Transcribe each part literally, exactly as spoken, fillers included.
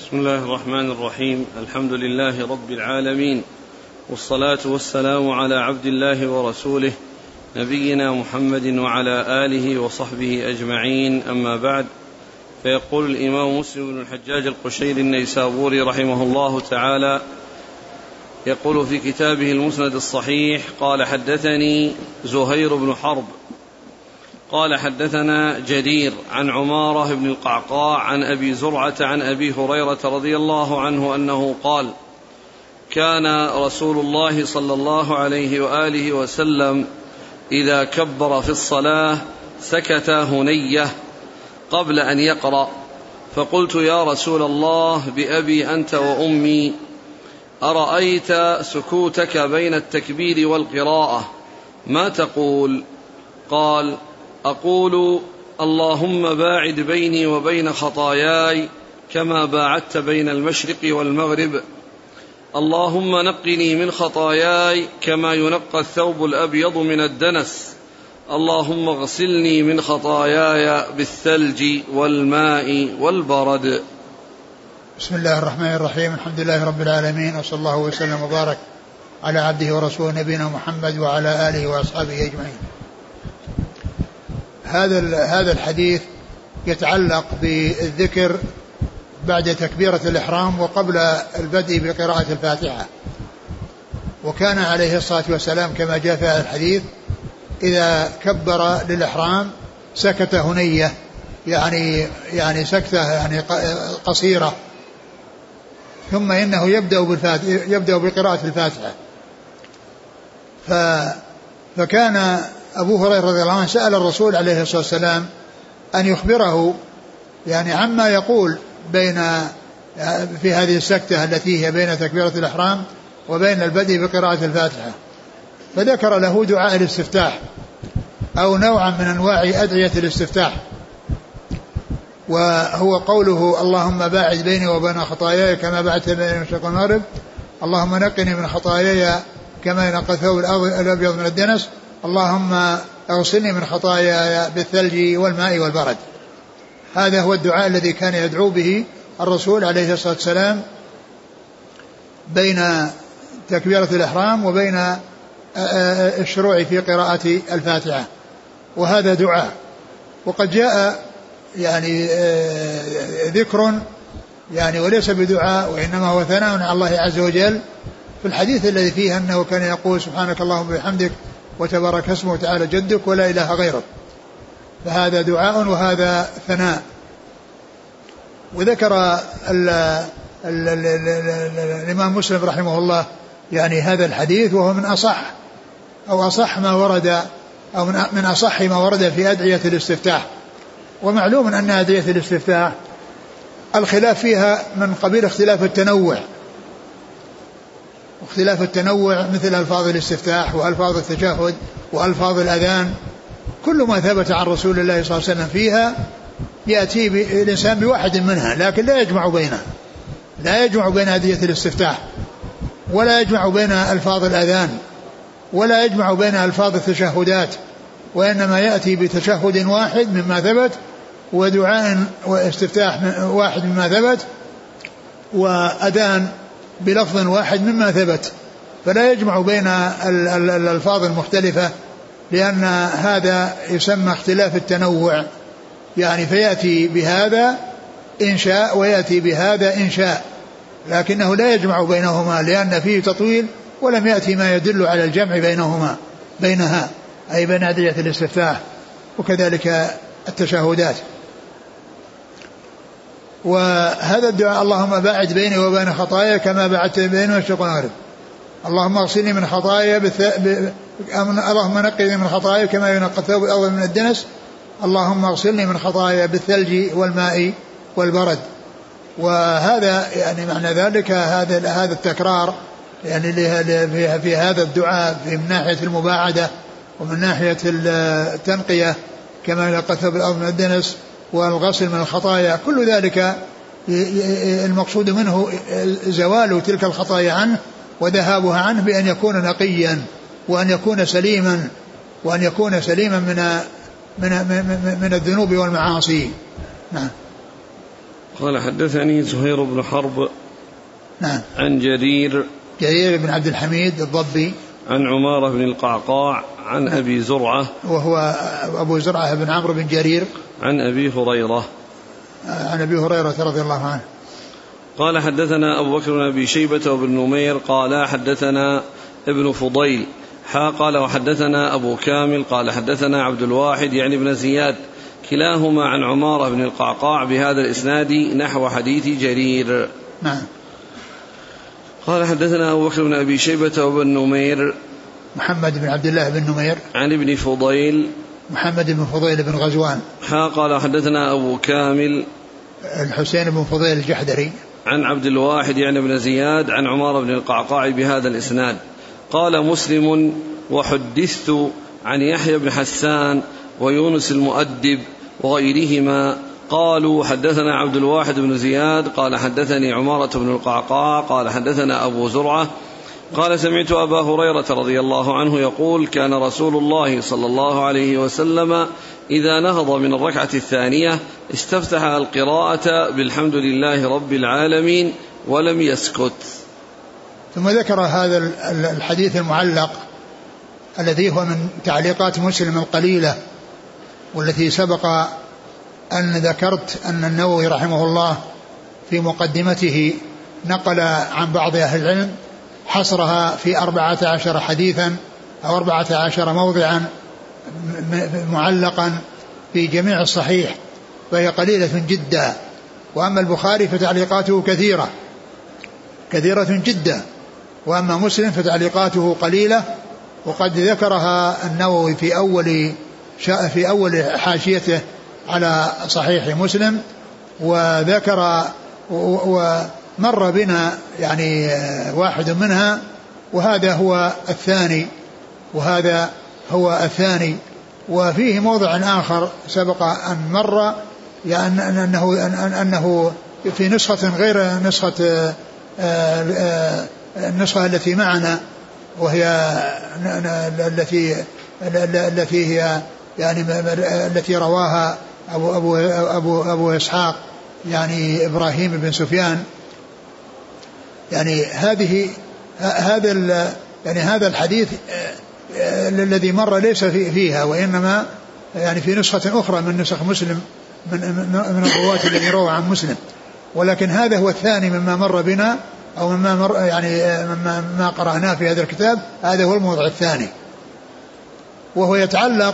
بسم الله الرحمن الرحيم. الحمد لله رب العالمين، والصلاة والسلام على عبد الله ورسوله نبينا محمد وعلى آله وصحبه أجمعين، أما بعد. فيقول الإمام مسلم بن الحجاج القشيري النيسابوري رحمه الله تعالى، يقول في كتابه المسند الصحيح: قال حدثني زهير بن حرب قال حدثنا جرير عن عمارة بن القعقاع عن أبي زرعة عن أبي هريرة رضي الله عنه أنه قال: كان رسول الله صلى الله عليه وآله وسلم إذا كبر في الصلاة سكت هنية قبل أن يقرأ، فقلت: يا رسول الله بأبي أنت وأمي، أرأيت سكوتك بين التكبير والقراءة ما تقول؟ قال: أقول: اللهم باعد بيني وبين خطاياي كما باعدت بين المشرق والمغرب، اللهم نقني من خطاياي كما ينقى الثوب الأبيض من الدنس، اللهم اغسلني من خطاياي بالثلج والماء والبرد. بسم الله الرحمن الرحيم. الحمد لله رب العالمين، وصلى الله وسلم وبارك على عبده ورسوله نبينا محمد وعلى آله وأصحابه أجمعين. هذا هذا الحديث يتعلق بالذكر بعد تكبيرة الإحرام وقبل البدء بقراءة الفاتحة. وكان عليه الصلاة والسلام كما جاء في هذا الحديث إذا كبر للإحرام سكت هنية، يعني يعني سكتة يعني قصيرة، ثم إنه يبدأ بالفاتحة يبدأ بقراءة الفاتحة. فكان أبو هريرة رضي الله عنه سأل الرسول عليه الصلاة والسلام أن يخبره يعني عما يقول بين في هذه السكتة التي هي بين تكبيرة الإحرام وبين البدء بقراءة الفاتحة، فذكر له دعاء الاستفتاح أو نوعا من أنواع أدعية الاستفتاح، وهو قوله: اللهم باعد بيني وبين خطاياي كما باعدت بين المشرق والمغرب، اللهم نقني من خطاياي كما ينقى الثوب الأبيض من الدنس، اللهم اغسلني من خطاياي بالثلج والماء والبرد. هذا هو الدعاء الذي كان يدعو به الرسول عليه الصلاة والسلام بين تكبيرة الإحرام وبين الشروع في قراءة الفاتحة، وهذا دعاء. وقد جاء يعني ذكر يعني وليس بدعاء، وإنما هو ثناء على الله عز وجل في الحديث الذي فيه أنه كان يقول: سبحانك اللهم وبحمدك وتبارك اسمه وتعالى جدك ولا إله غيرك. فهذا دعاء وهذا ثناء. وذكر ال ال ال ال الإمام مسلم رحمه الله يعني هذا الحديث، وهو من أصح أو أصح ما ورد أو من أصح ما ورد في أدعية الاستفتاح. ومعلوم أن أدعية الاستفتاح الخلاف فيها من قبيل اختلاف التنوع، واختلاف التنوع مثل ألفاظ الاستفتاح وألفاظ التشهد وألفاظ الأذان، كل ما ثبت عن رسول الله صلى الله عليه وسلم فيها يأتي الإنسان بواحد منها، لكن لا يجمع بينها، لا يجمع بين أدعية الاستفتاح، ولا يجمع بين ألفاظ الأذان، ولا يجمع بين ألفاظ التشهدات، وإنما يأتي بتشهد واحد مما ثبت ودعاء واستفتاح واحد مما ثبت وأذان بلفظ واحد مما ثبت، فلا يجمع بين الألفاظ المختلفة، لأن هذا يسمى اختلاف التنوع، يعني فيأتي بهذا إن شاء ويأتي بهذا إن شاء، لكنه لا يجمع بينهما لأن فيه تطويل، ولم يأتي ما يدل على الجمع بينهما بينها أي بين أدعية الاستفتاح وكذلك التشهدات. وهذا الدعاء: اللهم باعد بيني وبين خطاياي كما باعدت بين المشرق والمغرب، اللهم اغسلني من خطاياي بث... ب... اللهم نقني من خطاياي كما ينقى الثوب الأبيض من الدنس، اللهم اغسلني من خطاياي بالثلج والماء والبرد. وهذا يعني معنى ذلك هذا هذا التكرار يعني في, في هذا الدعاء في من ناحية المباعدة ومن ناحية التنقية كما ينقى الثوب الأبيض من الدنس والغسل من الخطايا، كل ذلك المقصود منه زوال تلك الخطايا عنه وذهابها عنه بأن يكون نقيا وأن يكون سليما وأن يكون سليما من من من, من الذنوب والمعاصي. نعم. قال حدثني زهير بن حرب نعم عن جرير جرير بن عبد الحميد الضبي عن عمارة بن القعقاع عن نعم. أبي زرعة وهو أبو زرعة بن عمرو بن جرير عن أبي هريرة عن أبي هريرة رضي الله عنه قال حدثنا أبو بكر بن أبي شيبة وابن نمير قال حدثنا ابن فضيل حا قال وحدثنا أبو كامل قال حدثنا عبد الواحد يعني بن زياد كلاهما عن عمارة بن القعقاع بهذا الإسناد نحو حديث جرير. نعم. قال حدثنا أبو بكر بن أبي شيبة وابن نمير محمد بن عبد الله بن نمير عن ابن فضيل محمد بن فضيل بن غزوان حا قال حدثنا أبو كامل الحسين بن فضيل الجحدري عن عبد الواحد يعني بن زياد عن عمارة بن القعقاع بهذا الإسناد. قال مسلم وحدثت عن يحيى بن حسان ويونس المؤدب وغيرهما قالوا حدثنا عبد الواحد بن زياد قال حدثني عمارة بن القعقاع قال حدثنا أبو زرعة قال سمعت أبا هريرة رضي الله عنه يقول كان رسول الله صلى الله عليه وسلم إذا نهض من الركعة الثانية استفتح القراءة بالحمد لله رب العالمين ولم يسكت. ثم ذكر هذا الحديث المعلق الذي هو من تعليقات مسلم القليلة والتي سبق أن ذكرت أن النووي رحمه الله في مقدمته نقل عن بعض أهل العلم حصرها في أربعة عشر حديثا أو أربعة عشر موضعا معلقا في جميع الصحيح فهي قليلة جدا. وأما البخاري فتعليقاته كثيرة كثيرة جدا وأما مسلم فتعليقاته قليلة وقد ذكرها النووي في أول في أول حاشيته على صحيح مسلم وذكر ومر بنا يعني واحد منها وهذا هو الثاني وهذا هو الثاني وفيه موضع آخر سبق أن مر يعني أنه, أنه في نسخة غير نسخة النسخة التي معنا وهي التي التي هي يعني التي رواها أبو أبو أبو أبو إسحاق يعني إبراهيم بن سفيان يعني هذه هذا يعني هذا الحديث الذي مر ليس فيها وإنما يعني في نسخة أخرى من نسخ مسلم من من الرواة الذي روى عن مسلم ولكن هذا هو الثاني مما مر بنا أو مما مر يعني مما ما قرأناه في هذا الكتاب. هذا هو الموضع الثاني وهو يتعلق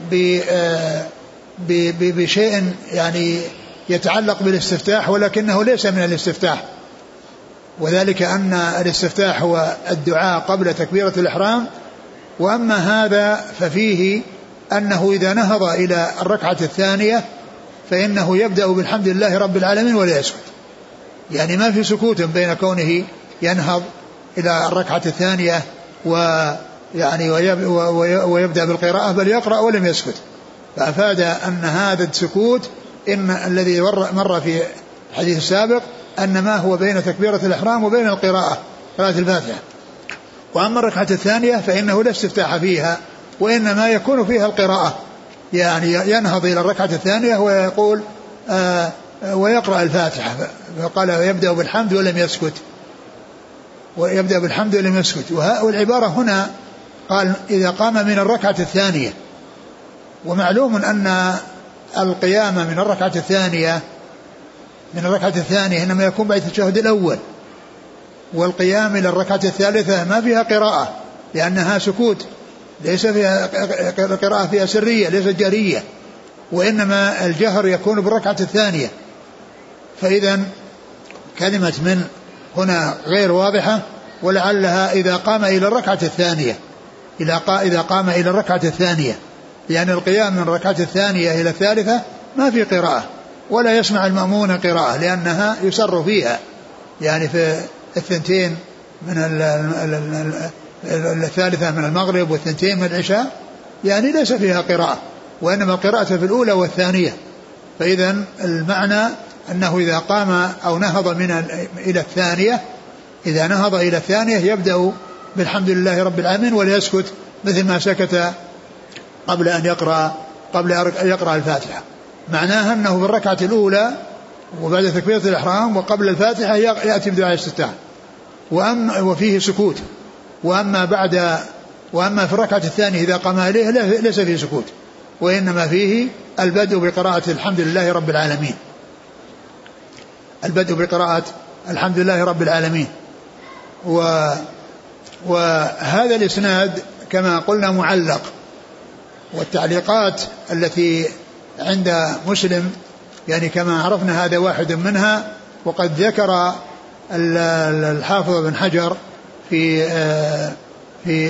بشيء يعني يتعلق بالاستفتاح ولكنه ليس من الاستفتاح وذلك أن الاستفتاح هو الدعاء قبل تكبيرة الإحرام وأما هذا ففيه أنه إذا نهض إلى الركعة الثانية فإنه يبدأ بالحمد لله رب العالمين ولا يسكت يعني ما في سكوت بين كونه ينهض إلى الركعة الثانية ويعني ويبدأ بالقراءة بل يقرأ ولم يسكت فأفاد أن هذا السكوت إن الذي مر في الحديث السابق أن ما هو بين تكبيرة الإحرام وبين القراءة قراءة الفاتحة. وأما الركعة الثانية فإنه لا استفتاح فيها وإنما يكون فيها القراءة يعني ينهض إلى الركعة الثانية ويقول آه ويقرأ الفاتحة فقال يبدأ بالحمد ولم يسكت ويبدأ بالحمد ولم يسكت. والعبارة هنا قال إذا قام من الركعة الثانية ومعلوم أن القيام من الركعة الثانية من الركعة الثانية إنما يكون بعد التشهد الأول والقيام إلى الركعة الثالثة ما فيها قراءة لأنها سكوت ليس فيها قراءة فيها سرية ليست جهرية وإنما الجهر يكون بالركعة الثانية فإذا كلمة من هنا غير واضحة ولعلها إذا قام إلى الركعة الثانية إذا قام إلى الركعة الثانية لأن القيام من الركعة الثانية إلى الثالثة ما في قراءة ولا يسمع المأمون قراءة لأنها يسر فيها يعني في الثنتين من الثالثة من المغرب والثنتين من العشاء يعني ليس فيها قراءة وإنما القراءة في الأولى والثانية. فإذا المعنى أنه إذا قام أو نهض من إلى الثانية إذا نهض إلى الثانية يبدأ بالحمد لله رب العالمين ولا يسكت مثل ما سكت قبل أن يقرأ قبل أن يقرأ الفاتحة. معناها أنه بالركعة الأولى وبعد تكبيرة الإحرام وقبل الفاتحة يأتي بدعاء الاستفتاح، وأما وفيه سكوت. وأما بعد وأما في الركعة الثانية إذا قام إليه ليس فيه سكوت، وإنما فيه البدء بقراءة الحمد لله رب العالمين، البدء بقراءة الحمد لله رب العالمين. و وهذا الإسناد كما قلنا معلق، والتعليقات التي عند مسلم يعني كما عرفنا هذا واحد منها. وقد ذكر الحافظ بن حجر في في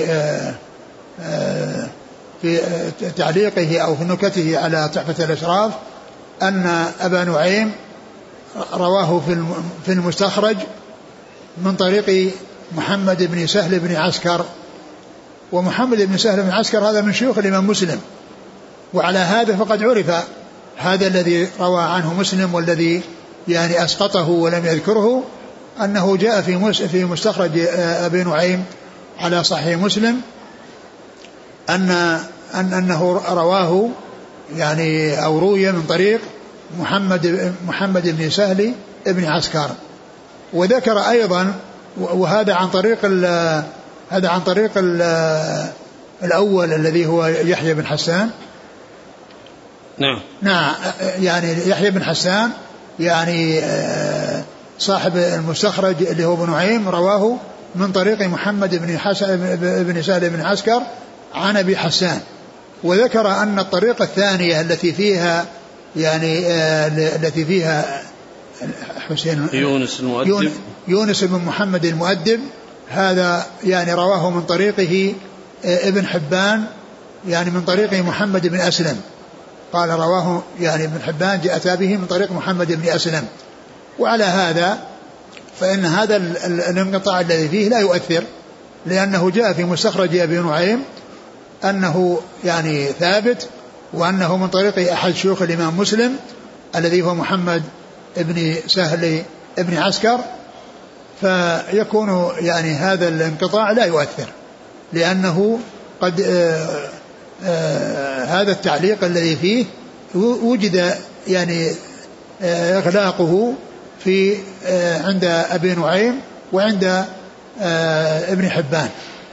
في تعليقه أو في نكته على تحفة الأشراف أن أبا نعيم رواه في المستخرج من طريق محمد بن سهل بن عسكر، ومحمد بن سهل بن عسكر هذا من شيوخ الإمام مسلم، وعلى هذا فقد عرف هذا الذي روى عنه مسلم والذي يعني أسقطه ولم يذكره، أنه جاء في في مستخرج أبي نعيم على صحيح مسلم أن أن أنه رواه يعني أو روي من طريق محمد محمد بن سهل بن عسكر. وذكر أيضا وهذا عن طريق هذا عن طريق الأول الذي هو يحيى بن حسان. نعم نعم يعني يحيى بن حسان يعني صاحب المستخرج اللي هو ابن نعيم رواه من طريق محمد بن حسن بن سهل بن عسكر عن أبي حسان. وذكر أن الطريقة الثانية التي فيها يعني التي فيها حسين يونس المؤدب يونس بن محمد المؤدب هذا يعني رواه من طريقه ابن حبان يعني من طريق محمد بن أسلم، قال رواه يعني ابن حبان جاء به من طريق محمد بن أسلم. وعلى هذا فإن هذا الانقطاع الذي فيه لا يؤثر، لأنه جاء في مستخرج أبي نعيم أنه يعني ثابت، وأنه من طريق أحد شيوخ الإمام مسلم الذي هو محمد ابن سهل ابن عسكر، فيكون يعني هذا الانقطاع لا يؤثر، لأنه قد آآ آآ هذا التعليق الذي فيه وجد يعني إغلاقه في عند أبي نعيم وعند ابن حبان.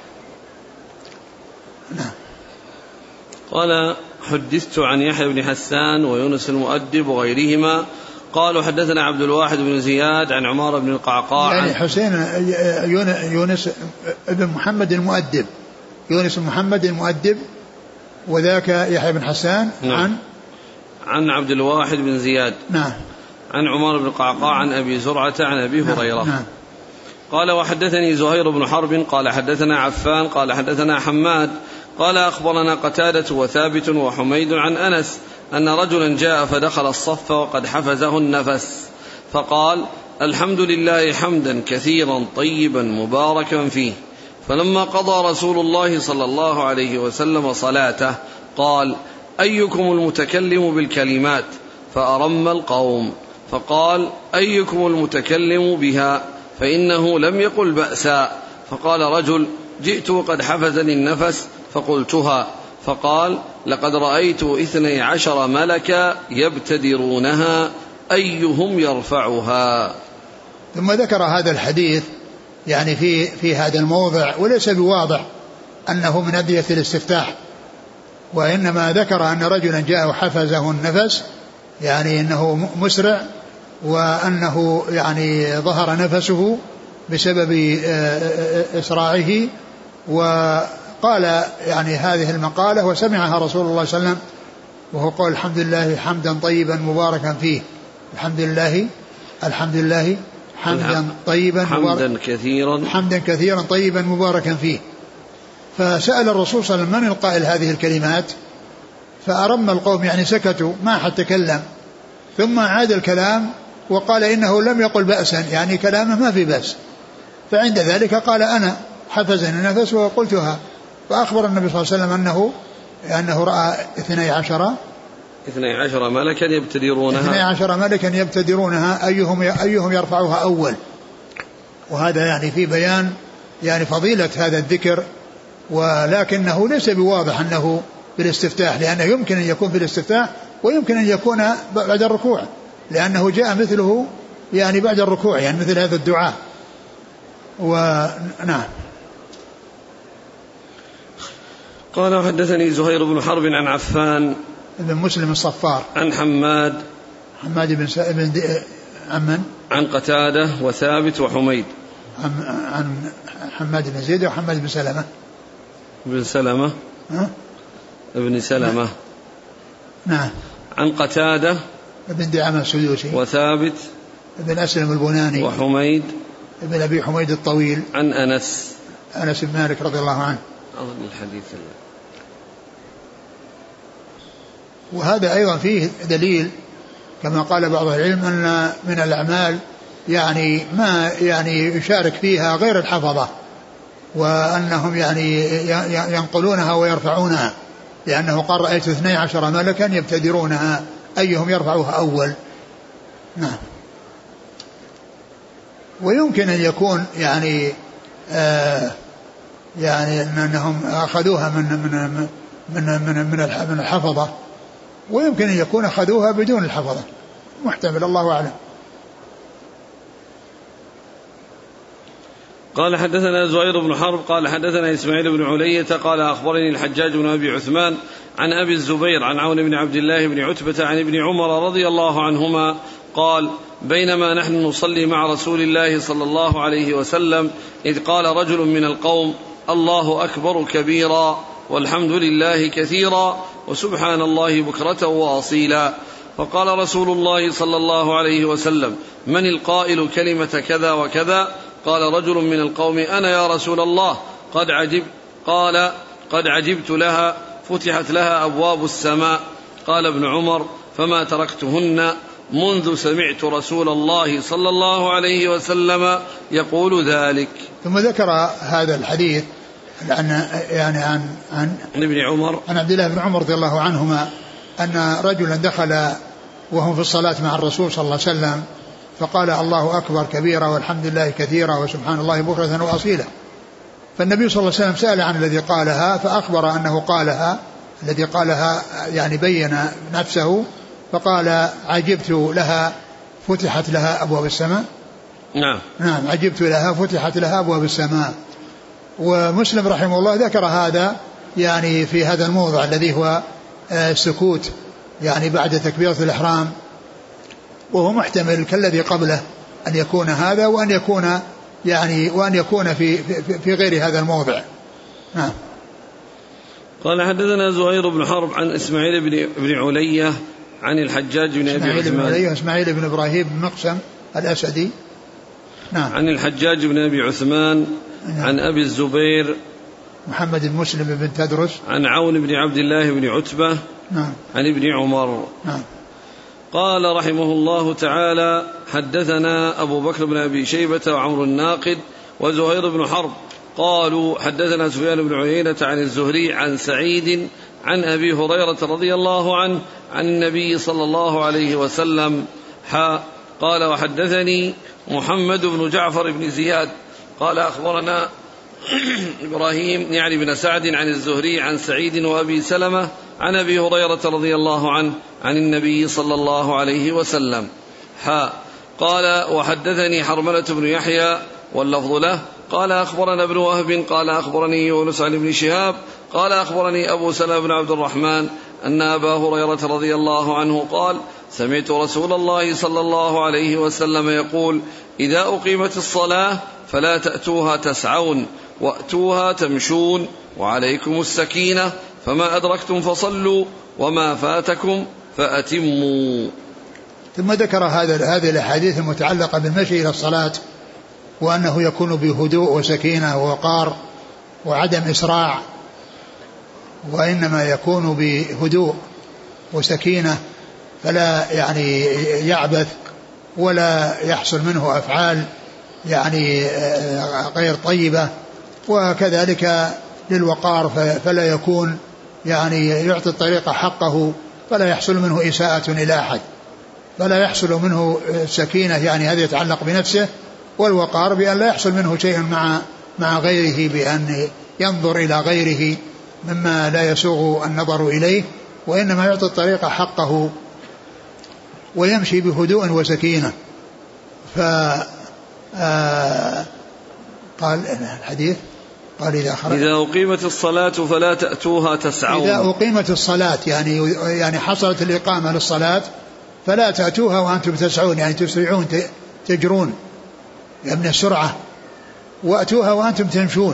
نعم. قال حدثت عن يحيى بن حسان ويونس المؤدب وغيرهما قالوا حدثنا عبد الواحد بن زياد عن عمار بن القعقاع يعني حسين يونس ابن محمد المؤدب، يونس محمد المؤدب، وذاك يحيى بن حسان. نعم. عن عن عبد الواحد بن زياد. نعم. عن عمار بن القعقاع عن أبي زرعة عن أبي هريرة. نعم. قال وحدثني زهير بن حرب قال حدثنا عفان قال حدثنا حماد قال أخبرنا قتادة وثابت وحميد عن أنس أن رجلا جاء فدخل الصف وقد حفزه النفس فقال الحمد لله حمدا كثيرا طيبا مباركا فيه. فلما قضى رسول الله صلى الله عليه وسلم صلاته قال أيكم المتكلم بالكلمات؟ فأرم القوم. فقال أيكم المتكلم بها؟ فإنه لم يقل بأسا. فقال رجل جئت وقد حفزني النفس فقلتها. فقال لقد رأيت اثني عشر ملكا يبتدرونها أيهم يرفعها. ثم ذكر هذا الحديث يعني في في هذا الموضع، وليس بواضح أنه من أدعية الاستفتاح، وإنما ذكر أن رجلا جاء وحفزه النفس، يعني أنه مسرع وأنه يعني ظهر نفسه بسبب إسراعه، وقال يعني هذه المقالة وسمعها رسول الله صلى الله عليه وسلم وهو قال الحمد لله حمدا طيبا مباركا فيه. الحمد لله الحمد لله حمدا طيبا حمدا كثيرا حمدا كثيرا طيبا مباركا فيه. فسأل الرسول صلى الله عليه وسلم من القائل هذه الكلمات؟ فأرم القوم يعني سكتوا ما حد تكلم، ثم عاد الكلام وقال إنه لم يقل بأسا، يعني كلامه ما في بأس. فعند ذلك قال أنا حفزني النفس وقلتها. فأخبر النبي صلى الله عليه وسلم أنه أنه رأى اثني عشر اثني عشر ملكا يبتدرونها اثني عشر ملكا يبتدرونها أيهم أيهم يرفعها أول. وهذا يعني في بيان يعني فضيلة هذا الذكر، ولكنه ليس بواضح أنه بالاستفتاح، لأنه يمكن أن يكون في الاستفتاح ويمكن أن يكون بعد الركوع، لأنه جاء مثله يعني بعد الركوع، يعني مثل هذا الدعاء. ونعم. قال حدثني زهير بن حرب عن عفان بن مسلم الصفار عن حماد حماد بن بن عمن عن قتادة وثابت وحميد عن, عن حماد بن زيد وحماد بن سلمة بن سلمة ها؟ ابن سلمة نعم. عن قتادة بن دعامة السدوسي وثابت بن أسلم البناني وحميد ابن أبي حميد الطويل عن أنس أنس بن مالك رضي الله عنه. أظن الحديث الله. وهذا أيضا فيه دليل كما قال بعض العلم أن من الأعمال يعني ما يعني يشارك فيها غير الحفظة، وأنهم يعني ينقلونها ويرفعونها، لأنه قال رأيت اثني عشر ملكا يبتدرونها أيهم يرفعها أول. نعم. ويمكن أن يكون يعني آه يعني أنهم أخذوها من من من من من الحفظة، ويمكن أن يكون أخذوها بدون الحفظة، محتمل، الله أعلم. قال حدثنا زهير بن حرب قال حدثنا إسماعيل بن علية قال أخبرني الحجاج بن أبي عثمان عن أبي الزبير عن عون بن عبد الله بن عتبة عن ابن عمر رضي الله عنهما قال بينما نحن نصلي مع رسول الله صلى الله عليه وسلم إذ قال رجل من القوم الله أكبر كبيرا والحمد لله كثيرا وسبحان الله بكرة وأصيلا، فقال رسول الله صلى الله عليه وسلم من القائل كلمة كذا وكذا؟ قال رجل من القوم أنا يا رسول الله. قد عجب قال قد عجبت لها فتحت لها أبواب السماء. قال ابن عمر فما تركتهن منذ سمعت رسول الله صلى الله عليه وسلم يقول ذلك. ثم ذكر هذا الحديث عن يعني عن عن ابن عمر عن عبد الله بن عمر رضي الله عنهما أن رجلا دخل وهم في الصلاة مع الرسول صلى الله عليه وسلم فقال الله أكبر كبيرا والحمد لله كثيرا وسبحان الله بكرة وأصيلا، فالنبي صلى الله عليه وسلم سأل عن الذي قالها فأخبر أنه قالها الذي قالها يعني بين نفسه، فقال عجبت لها فتحت لها أبواب السماء. نعم نعم عجبت لها فتحت لها أبواب السماء. ومسلم رحمه الله ذكر هذا يعني في هذا الموضع الذي هو السكوت يعني بعد تكبيرة الإحرام، وهو محتمل كالذي قبله أن يكون هذا وأن يكون يعني وأن يكون في في, في غير هذا الموضع. نعم. قال حدثنا زهير بن حرب عن إسماعيل بن بن علية عن الحجاج بن أبي عثمان إسماعيل, إسماعيل بن إبراهيم بن مقسم الأسدي. نعم. عن الحجاج بن أبي عثمان. نعم. عن أبي الزبير محمد بن مسلم بن تدرس عن عون بن عبد الله بن عتبة. نعم. عن ابن عمر. نعم. قال رحمه الله تعالى حدثنا أبو بكر بن أبي شيبة وعمر الناقد وزهير بن حرب قالوا حدثنا سفيان بن عيينة عن الزهري عن سعيد عن أبي هريرة رضي الله عنه عن النبي صلى الله عليه وسلم حا قال وحدثني محمد بن جعفر بن زياد قال أخبرنا إبراهيم يعني بن سعد عن الزهري عن سعيد وأبي سلمة عن أبي هريرة رضي الله عنه عن النبي صلى الله عليه وسلم حا قال وحدثني حرملة بن يحيى واللفظ له قال أخبرنا ابن وهب قال أخبرني يونس عن ابن شهاب قال أخبرني أبو سلمة بن عبد الرحمن أن أبا هريرة رضي الله عنه قال سمعت رسول الله صلى الله عليه وسلم يقول إذا أقيمت الصلاة فلا تأتوها تسعون وأتوها تمشون وعليكم السكينة فما أدركتم فصلوا وما فاتكم فأتموا. ثم ذكر هذا هذه الأحاديث المتعلقة بالمشي إلى الصلاة وأنه يكون بهدوء وسكينة ووقار وعدم إسراع، وإنما يكون بهدوء وسكينة فلا يعني يعبث ولا يحصل منه أفعال يعني غير طيبة، وكذلك للوقار فلا يكون يعني يعطي الطريق حقه فلا يحصل منه إساءة إلى أحد، فلا يحصل منه سكينة يعني هذا يتعلق بنفسه، والوقار بأن لا يحصل منه شيء مع مع غيره بأن ينظر إلى غيره مما لا يسوغ النظر إليه، وإنما يعطي الطريق حقه ويمشي بهدوء وسكينة. ف قال الحديث قال إذا خرج إذا أقيمت الصلاة فلا تأتوها تسعون. إذا أقيمت الصلاة يعني يعني حصلت الإقامة للصلاة فلا تأتوها وأنتم تسعون يعني تسرعون تجرون من السرعة، وأتوها وأنتم تمشون.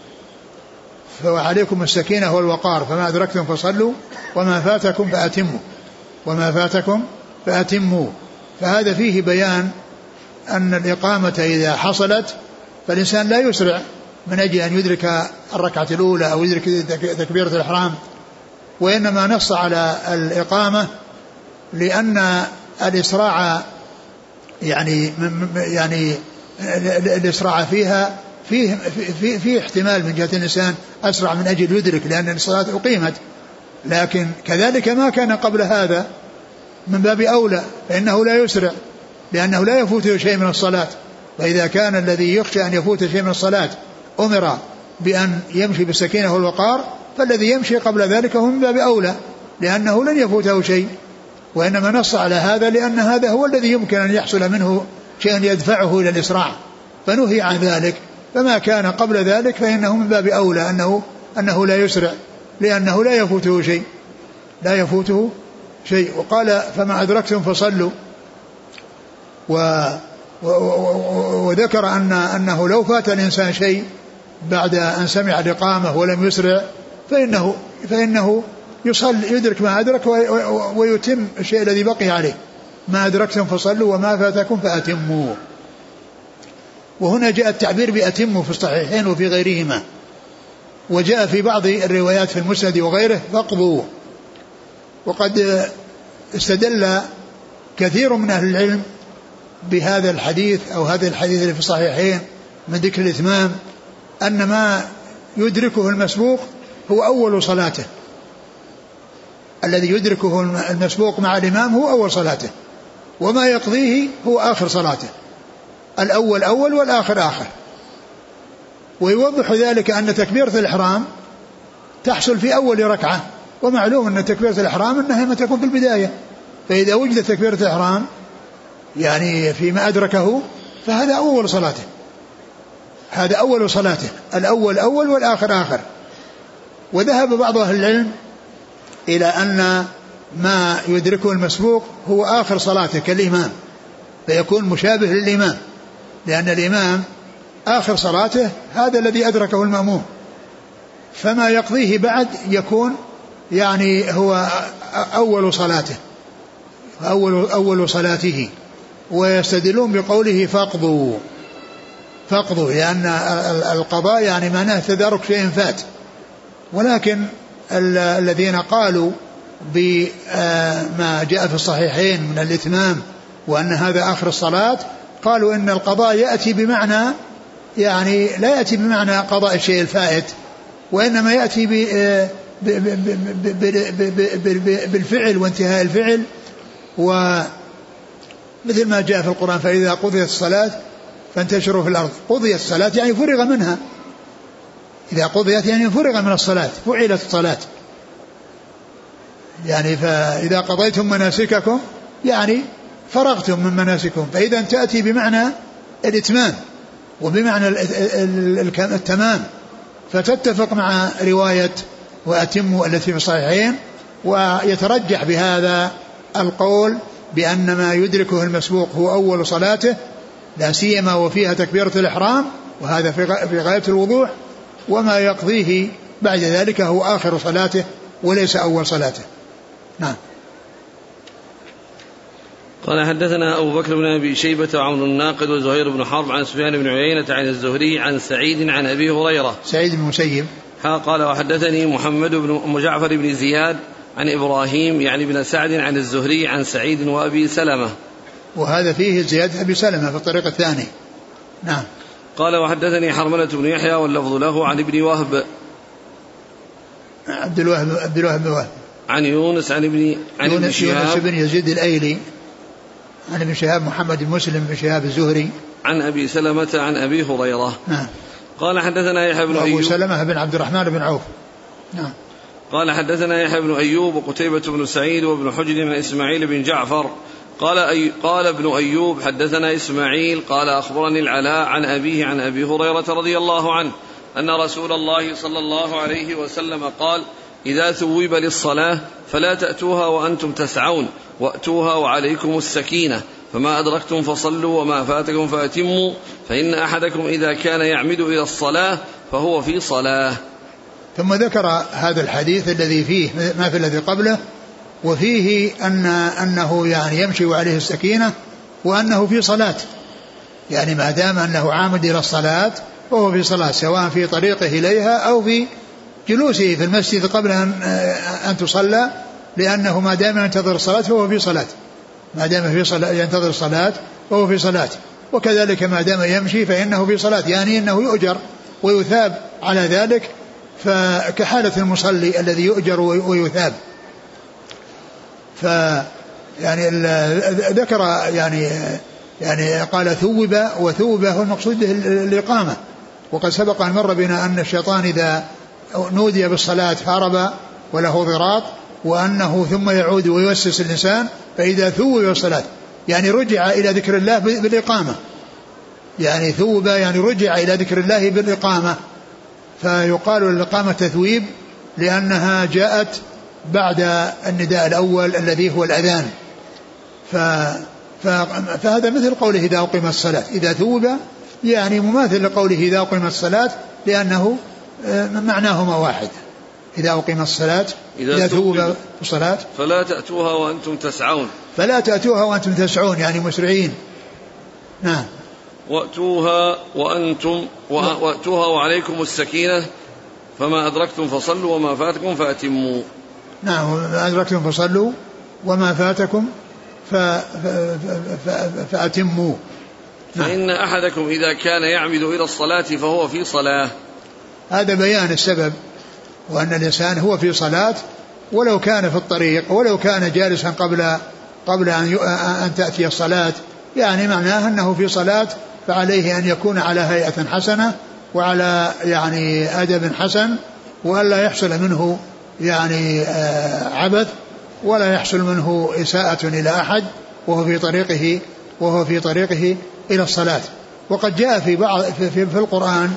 فعليكم السكينة والوقار، فما أدركتم فصلوا وما فاتكم فأتموا وما فاتكم فأتموا. فهذا فيه بيان أن الإقامة إذا حصلت فالإنسان لا يسرع من أجل أن يدرك الركعة الأولى أو يدرك تكبيرة الإحرام، وإنما نص على الإقامة لأن الإسراع يعني يعني الإسراع فيها فيه, فيه, فيه احتمال من جهة الإنسان أسرع من أجل يدرك لأن الصلاة أقيمت، لكن كذلك ما كان قبل هذا من باب أولى فإنه لا يسرع لأنه لا يفوته شيء من الصلاة. فإذا كان الذي يخشى أن يفوت شيء من الصلاة أمر بأن يمشي بالسكينة والوقار، فالذي يمشي قبل ذلك هو من باب أولى لأنه لن يفوته شيء، وإنما نص على هذا لأن هذا هو الذي يمكن أن يحصل منه شيء يدفعه إلى الإسراع فنهي عن ذلك. فما كان قبل ذلك فإنه من باب أولى أنه, أنه لا يسرع لأنه لا يفوته شيء لا يفوته شيء. وقال فما أدركتم فصلوا، و وذكر أن أنه لو فات الإنسان شيء بعد أن سمع الإقامة ولم يسرع فإنه فإنه يصل يدرك ما أدرك ويتم الشيء الذي بقي عليه. ما أدركتم فصلوا وما فاتكم فأتموا. وهنا جاء التعبير بأتموا في الصحيحين وفي غيرهما، وجاء في بعض الروايات في المسند وغيره فاقضوا. وقد استدل كثير من أهل العلم بهذا الحديث أو هذا الحديث اللي في الصحيحين من ذكر الإتمام أن ما يدركه المسبوق هو أول صلاته، الذي يدركه المسبوق مع الإمام هو أول صلاته، وما يقضيه هو آخر صلاته، الأول أول والآخر آخر. ويوضح ذلك أن تكبيرة الإحرام تحصل في أول ركعة، ومعلوم أن تكبيرة الإحرام أنها ما تكون في البداية، فإذا وجدت تكبيرة الإحرام يعني فيما أدركه فهذا أول صلاته، هذا أول صلاته، الأول أول والآخر آخر. وذهب بعض أهل العلم إلى أن ما يدركه المسبوق هو آخر صلاته كالإمام، فيكون مشابه للإمام، لأن الإمام آخر صلاته هذا الذي أدركه المأموم، فما يقضيه بعد يكون يعني هو أول صلاته أول, أول صلاته. ويستدلون بقوله فاقضوا فاقضوا لأن القضاء يعني معناه تدارك شيء فات، ولكن الذين قالوا بما جاء في الصحيحين من الإتمام وأن هذا آخر الصلاة قالوا إن القضاء يأتي بمعنى يعني لا يأتي بمعنى قضاء الشيء الفائت، وإنما يأتي بالفعل وانتهاء الفعل. ومثل ما جاء في القرآن فإذا قضيت الصلاة فانتشروا في الأرض، قضيت الصلاة يعني فرغ منها، إذا قضيت يعني فرغ من الصلاة، فعلت الصلاة يعني. فإذا قضيتم مناسككم يعني فرغتم من مناسككم، فإذا تأتي بمعنى الإتمام وبمعنى التمام، فتتفق مع رواية وأتموا التي في الصحيحين. ويترجح بهذا القول بأن ما يدركه المسبوق هو أول صلاته، لا سيما وفيها تكبيرة الإحرام، وهذا في غاية الوضوح، وما يقضيه بعد ذلك هو آخر صلاته وليس أول صلاته. نعم. قال حدثنا أبو بكر بن أبي شيبة وعمر الناقد وزهير بن حرب عن سفيان بن عيينة عن الزهري عن سعيد عن أبي هريرة سعيد بن مسيب قال وحدثني محمد بن جعفر بن زياد عن إبراهيم يعني بن سعد عن الزهري عن سعيد وأبي سلمة، وهذا فيه زيادة أبي سلمة في الطريق الثاني. نعم. قال وحدثني حرملة بن يحيى واللفظ له عن ابن وهب عبد الوهاب عبد الوهاب بن وهب عن يونس عن ابن عن ابن شهاب يونس بن يزيد الأيلي عن ابن شهاب محمد مسلم بن شهاب الزهري عن أبي سلمة عن أبي هريرة. نعم. قال حدثنا يحيى بن أيوب أبو سلمة بن عبد الرحمن بن عوف. نعم. قال حدثنا يحيى بن أيوب وقتيبة بن سعيد وابن حجر من إسماعيل بن جعفر قال, أي قال ابن أيوب حدثنا إسماعيل قال أخبرني العلاء عن أبيه عن أبي هريرة رضي الله عنه أن رسول الله صلى الله عليه وسلم قال إذا ثوب للصلاة فلا تأتوها وأنتم تسعون وأتوها وعليكم السكينة فما أدركتم فصلوا وما فاتكم فأتموا فإن أحدكم إذا كان يعمد إلى الصلاة فهو في صلاة. ثم ذكر هذا الحديث الذي فيه ما في الذي قبله، وفيه أن أنه يعني يمشي وعليه السكينة وأنه في صلاة، يعني ما دام أنه عامد إلى الصلاة فهو في صلاة، سواء في طريقه إليها أو في جلوسه في المسجد قبل أن, أن تصلى، لأنه ما دام ينتظر الصلاة فهو في صلاة، ما دام في صلاة ينتظر الصلاة فهو في صلاة. وكذلك ما دام يمشي فإنه في صلاة، يعني أنه يؤجر ويثاب على ذلك، فكحالة المصلي الذي يؤجر ويثاب. ف يعني ذكر يعني يعني قال ثوب، وثوب هو المقصود به الإقامة. وقد سبق أن مر بنا أن الشيطان إذا نودي بالصلاة هرب وله ضراط، وأنه ثم يعود ويوسوس الإنسان، فإذا ثوب بالصلاة يعني رجع إلى ذكر الله بالإقامة، يعني ثوب يعني رجع إلى ذكر الله بالإقامة. فيقال الإقامة تثويب لأنها جاءت بعد النداء الأول الذي هو الأذان. ف... ف... فهذا مثل قوله إذا أقيمت الصلاة، إذا ثوب يعني مماثل لقوله إذا أقيمت الصلاة، لأنه معناهما واحد. إذا أقيمت الصلاة إذا ثوب الصلاة فلا تأتوها وأنتم تسعون، فلا تأتوها وأنتم تسعون يعني مسرعين. نعم. وأتوها وأنتم وأتوها وعليكم السكينة فما أدركتم فصلوا وما فاتكم فأتموا. نعم، ما أدركتم فصلوا وما فاتكم ف... ف... ف... فأتموا. نعم. فإن أحدكم إذا كان يعمد إلى الصلاة فهو في صلاة. هذا بيان السبب، وأن الإنسان هو في صلاة ولو كان في الطريق، ولو كان جالسا قبل قبل أن أن تأتي الصلاة، يعني معناه أنه في صلاة، فعليه أن يكون على هيئة حسنة وعلى يعني أدب حسن، وألا يحصل منه يعني عبث، ولا يحصل منه إساءة إلى أحد وهو في طريقه وهو في طريقه إلى الصلاة. وقد جاء في بعض في, في, في القرآن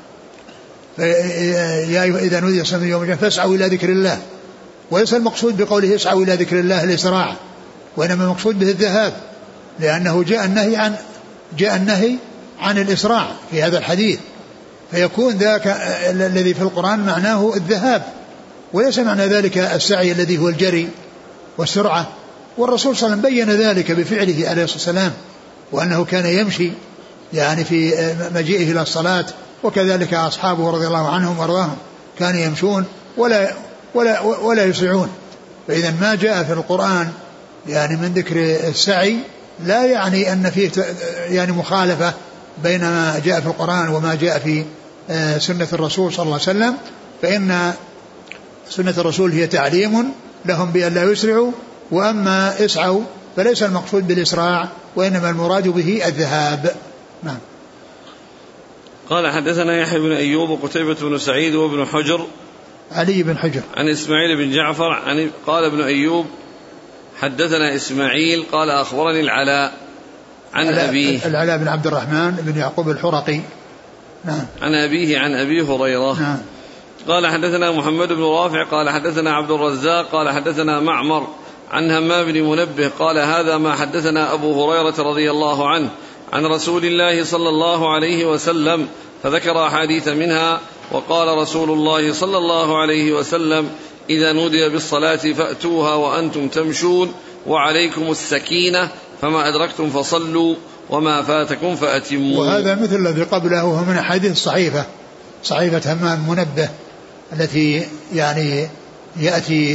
إذا نودي الصلاة يوم الجمعة فاسعوا إلى ذكر الله، وليس المقصود بقوله اسعوا إلى ذكر الله الإسراع، وإنما المقصود به الذهاب، لأنه جاء النهي عن جاء النهي عن الإسراع في هذا الحديث، فيكون ذاك الذي في القرآن معناه الذهاب، وليس معنى ذلك السعي الذي هو الجري والسرعة. والرسول صلى الله عليه وسلم بين ذلك بفعله عليه الصلاة والسلام، وأنه كان يمشي يعني في مجيئه إلى الصلاة، وكذلك أصحابه رضي الله عنهم وارضاهم كانوا يمشون ولا ولا ولا يسرعون. فإذا ما جاء في القرآن يعني من ذكر السعي لا يعني أن فيه يعني مخالفة بين ما جاء في القرآن وما جاء في سنة الرسول صلى الله عليه وسلم، فإن سنة الرسول هي تعليم لهم بأن لا يسرعوا، وأما اسعوا فليس المقصود بالإسراع، وإنما المراد به الذهاب. نعم. قال حدثنا يحيى بن أيوب وقتيبة بن سعيد وابن حجر علي بن حجر عن إسماعيل بن جعفر عن قال ابن أيوب حدثنا إسماعيل قال أخبرني العلاء عن أبيه العلاء بن عبد الرحمن بن يعقوب الحرقي. نعم. عن أبيه عن أبي هريرة. نعم. قال حدثنا محمد بن رافع قال حدثنا عبد الرزاق قال حدثنا معمر عن همام بن منبه قال هذا ما حدثنا أبو هريرة رضي الله عنه عن رسول الله صلى الله عليه وسلم، فذكر أحاديث منها، وقال رسول الله صلى الله عليه وسلم إذا نودي بالصلاة فأتوها وأنتم تمشون وعليكم السكينة فما أدركتم فصلوا وما فاتكم فأتموا. وهذا مثل الذي قبله هو من حديث صحيفة صحيفة همام منبه التي يعني يأتي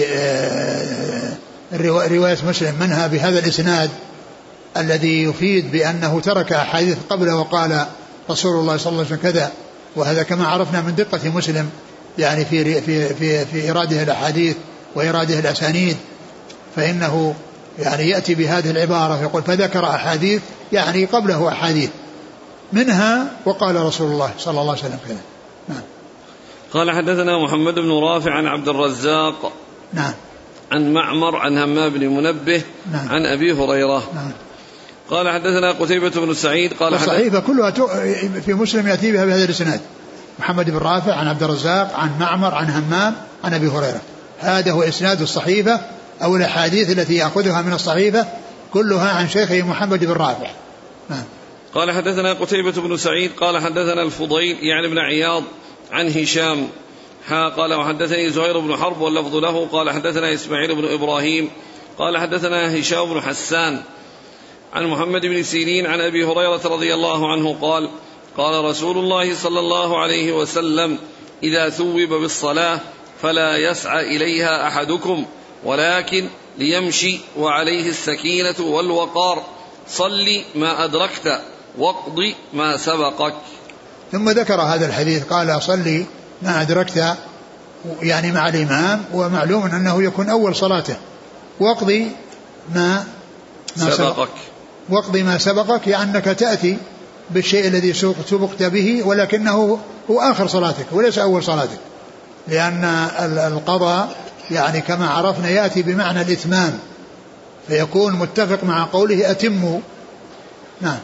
رواية مسلم منها بهذا الإسناد الذي يفيد بأنه ترك أحاديث قبله وقال رسول الله صلى الله عليه وسلم كذا. وهذا كما عرفنا من دقة مسلم يعني في في في في إراده الأحاديث وإراده الأسانيد، فإنه يعني يأتي بهذه العبارة يقول فذكر أحاديث يعني قبله أحاديث منها وقال رسول الله صلى الله عليه وسلم كذا. نعم. قال حدثنا محمد بن رافع عن عبد الرزاق. نعم. عن معمر عن همام بن منبه نعم. عن أبي هريرة نعم. قال حدثنا قتيبة بن سعيد قال الصحيفة كلها في مسلم يأتي بها بهذا الإسناد محمد بن رافع عن عبد الرزاق عن معمر عن همام عن أبي هريرة. هذا هو إسناد الصحيفة أو الأحاديث التي يأخذها من الصحيفة كلها عن شيخه محمد بن رافع نعم. قال حدثنا قتيبة بن سعيد قال حدثنا الفضيل يعني بن عياض عن هشام ها قال وحدثني زهير بن حرب واللفظ له قال حدثنا إسماعيل بن إبراهيم قال حدثنا هشام بن حسان عن محمد بن سيرين عن أبي هريرة رضي الله عنه قال قال رسول الله صلى الله عليه وسلم إذا ثوب بالصلاة فلا يسعى إليها أحدكم ولكن ليمشي وعليه السكينة والوقار صل ما أدركت واقض ما سبقك. ثم ذكر هذا الحديث قال صلي ما أدركت يعني مع الإمام ومعلوم أنه يكون أول صلاته واقضي ما, ما سبقك واقضي ما سبقك يعني أنك تأتي بالشيء الذي سبقت به ولكنه هو آخر صلاتك وليس أول صلاتك لأن القضاء يعني كما عرفنا يأتي بمعنى الإتمام فيكون متفق مع قوله أتموا نعم.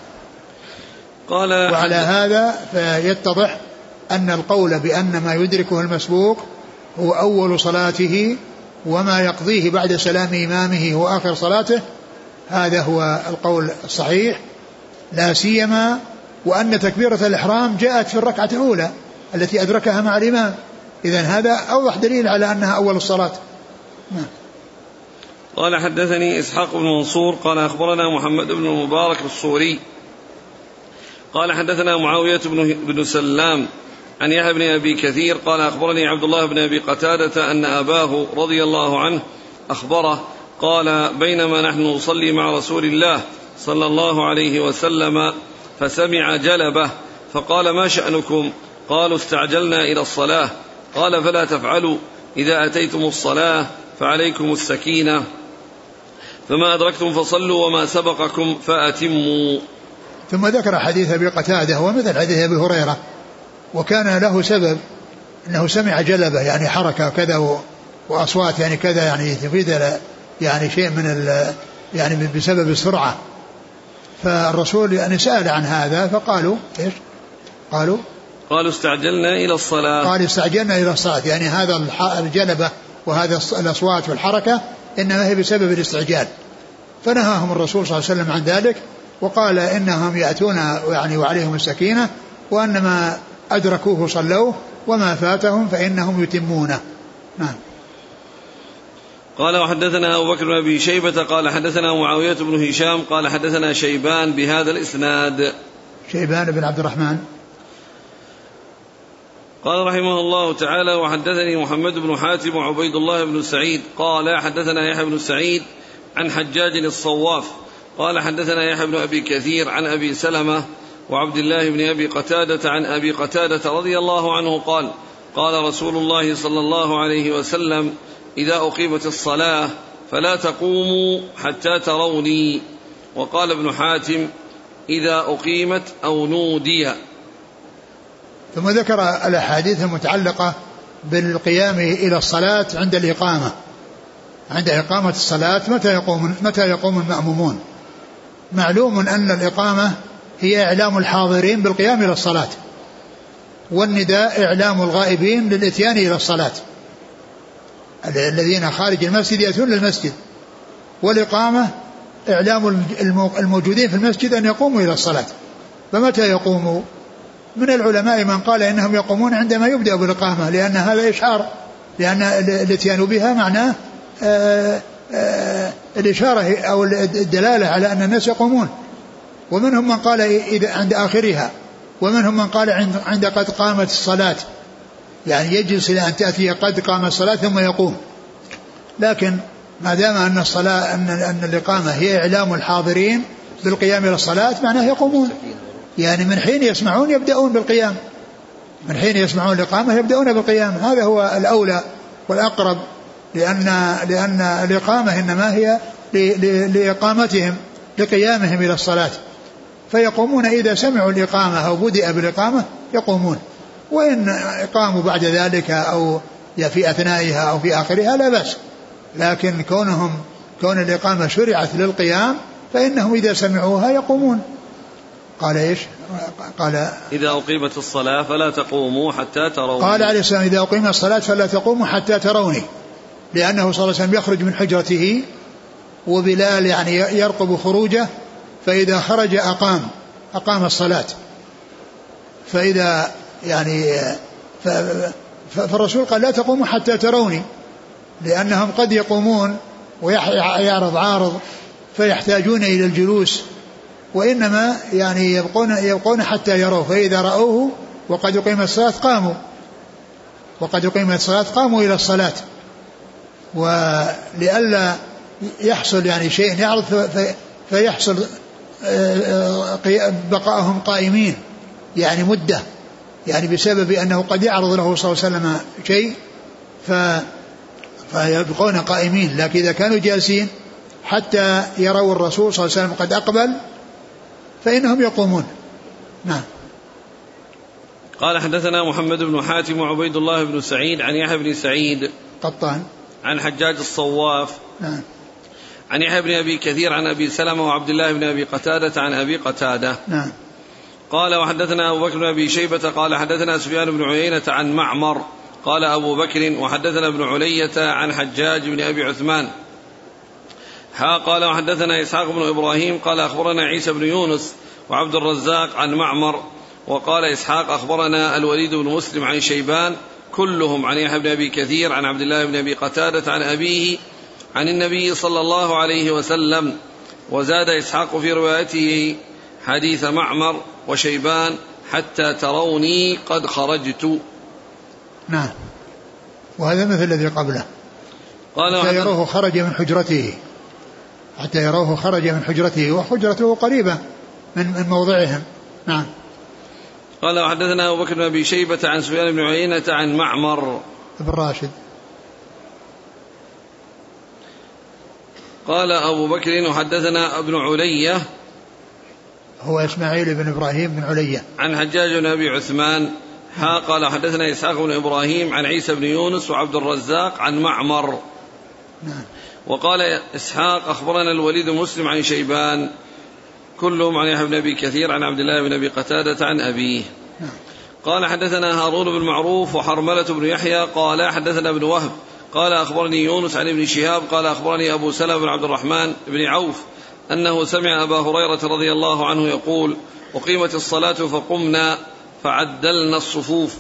قال وعلى هذا فيتضح أن القول بأن ما يدركه المسبوق هو أول صلاته وما يقضيه بعد سلام إمامه هو آخر صلاته هذا هو القول الصحيح لا سيما وأن تكبيرة الإحرام جاءت في الركعة الأولى التي أدركها مع الإمام إذن هذا أوضح دليل على أنها أول الصلاة نعم. قال حدثني إسحاق بن منصور قال أخبرنا محمد بن المبارك الصوري قال حدثنا معاوية بن سلام عن يحيى بن أبي كثير قال أخبرني عبد الله بن أبي قتادة أن أباه رضي الله عنه أخبره قال بينما نحن نصلي مع رسول الله صلى الله عليه وسلم فسمع جلبة فقال ما شأنكم قالوا استعجلنا إلى الصلاة قال فلا تفعلوا إذا أتيتم الصلاة فعليكم السكينة فما أدركتم فصلوا وما سبقكم فأتموا. ثم ذكر حديث أبي قتادة هو مثل حديث أبي هريرة وكان له سبب أنه سمع جلبة يعني حركة كذا وأصوات يعني كذا يعني تفيد يعني شيء من يعني بسبب السرعة فالرسول يعني سأل عن هذا فقالوا إيش قالوا قالوا استعجلنا إلى الصلاة قال استعجلنا إلى الصلاة يعني هذا الجلبة وهذا الأصوات والحركة إنما هي بسبب الاستعجال فنهاهم الرسول صلى الله عليه وسلم عن ذلك وقال إنهم يأتون يعني وعليهم السكينة وأنما أدركوه صلوه وما فاتهم فإنهم يتمونه نعم. قال وحدثنا أبو بكر بن أبي شيبة قال حدثنا معاوية بن هشام قال حدثنا شيبان بهذا الإسناد. شيبان بن عبد الرحمن قال رحمه الله تعالى وحدثني محمد بن حاتم وعبيد الله بن سعيد قال حدثنا يحيى بن سعيد عن حجاج الصواف قال حدثنا يحيى بن أبي كثير عن أبي سلمة وعبد الله بن أبي قتادة عن أبي قتادة رضي الله عنه قال قال رسول الله صلى الله عليه وسلم إذا أقيمت الصلاة فلا تقوموا حتى تروني. وقال ابن حاتم إذا أقيمت أو نودي. ثم ذكر الأحاديث المتعلقة بالقيام إلى الصلاة عند الإقامة عند إقامة الصلاة متى يقوم متى يقوم المأمومون. معلوم أن الإقامة هي إعلام الحاضرين بالقيام إلى الصلاة والنداء إعلام الغائبين للإتيان إلى الصلاة الذين خارج المسجد يأتون للمسجد والإقامة إعلام الموجودين في المسجد أن يقوموا إلى الصلاة. فمتى يقوموا؟ من العلماء من قال إنهم يقومون عندما يبدأ بالإقامة لأن هذا إشعار لأن الاتيان بها معناه آآ آآ الإشارة أو الدلالة على أن الناس يقومون. ومنهم من قال إذا عند آخرها ومنهم من قال عند, عند قد قامت الصلاة يعني يجلس إلى أن تأتي قد قامت الصلاة ثم يقوم. لكن ما دام أن الصلاة أن, أن الإقامة هي إعلام الحاضرين بالقيام إلى الصلاة معناه يقومون يعني من حين يسمعون يبدأون بالقيام من حين يسمعون الإقامة يبدأون بالقيام. هذا هو الأولى والأقرب لأن, لأن الإقامة إنما هي لإقامتهم لقيامهم إلى الصلاة فيقومون إذا سمعوا الإقامة أو بدأ بالإقامة يقومون. وإن قاموا بعد ذلك أو في أثنائها أو في آخرها لا بأس لكن كونهم كون الإقامة شرعت للقيام فإنهم إذا سمعوها يقومون. قال إيش؟ قال إذا أقيمت الصلاة فلا تقوموا حتى تروني. قال عليه السلام إذا أقيمت الصلاة فلا تقوموا حتى تروني، لأنه صلى الله عليه وسلم يخرج من حجرته وبلال يعني يرقب خروجه، فإذا خرج أقام أقام الصلاة. فإذا يعني فالرسول قال لا تقوموا حتى تروني، لأنهم قد يقومون ويعرض عارض فيحتاجون إلى الجلوس، وإنما يعني يبقون يبقون حتى يروه، فإذا رأوه وقد أقيمت الصلاة قاموا وقد أقيمت الصلاة قاموا إلى الصلاة. ولئلا يحصل يعني شيء يعرض فيحصل بقائهم قائمين يعني مدة، يعني بسبب أنه قد يعرض له صلى الله عليه وسلم شيء فيبقون قائمين. لكن إذا كانوا جالسين حتى يروا الرسول صلى الله عليه وسلم قد أقبل فإنهم يقومون. نعم. قال حدثنا محمد بن حاتم وعبيد الله بن سعيد عن يحيى بن سعيد قطان عن حجاج الصواف نعم. عن يحيى بن أبي كثير عن أبي سلمة وعبد الله بن أبي قتادة عن أبي قتادة نعم. قال وحدثنا أبو بكر بن أبي شيبة قال حدثنا سفيان بن عيينة عن معمر قال أبو بكر وحدثنا ابن علية عن حجاج بن أبي عثمان ها قال وحدثنا إسحاق بن إبراهيم قال أخبرنا عيسى بن يونس وعبد الرزاق عن معمر وقال إسحاق أخبرنا الوليد بن مسلم عن شيبان كلهم عن يحيى بن أبي كثير عن عبد الله بن أبي قتادة عن أبيه عن النبي صلى الله عليه وسلم. وزاد إسحاق في روايته حديث معمر وشيبان حتى تروني قد خرجت. نعم. وهذا مثل الذي قبله. قال حتى يروه خرج من حجرته حتى يروه خرج من حجرته وحجرته قريبة من من موضعهم. نعم. قال وحدثنا أبو بكر بن أبي شيبة عن سفيان بن عيينة عن معمر بن راشد. قال أبو بكر وحدثنا ابن علية هو إسماعيل بن إبراهيم بن علية عن حجاج بن أبي عثمان ها قال حدثنا إسحاق بن إبراهيم عن عيسى بن يونس وعبد الرزاق عن معمر. نعم. وقال إسحاق أخبرنا الوليد بن مسلم عن شيبان كلهم عن يحيى بن أبي كثير عن عبد الله بن أبي قتادة عن أبيه. نعم. قال حدثنا هارون بن معروف وحرملة بن يحيى قال حدثنا ابن وهب قال أخبرني يونس عن ابن شهاب قال أخبرني أبو سلمة بن عبد الرحمن بن عوف أنه سمع أبا هريرة رضي الله عنه يقول أقيمت الصلاة فقمنا فعدلنا الصفوف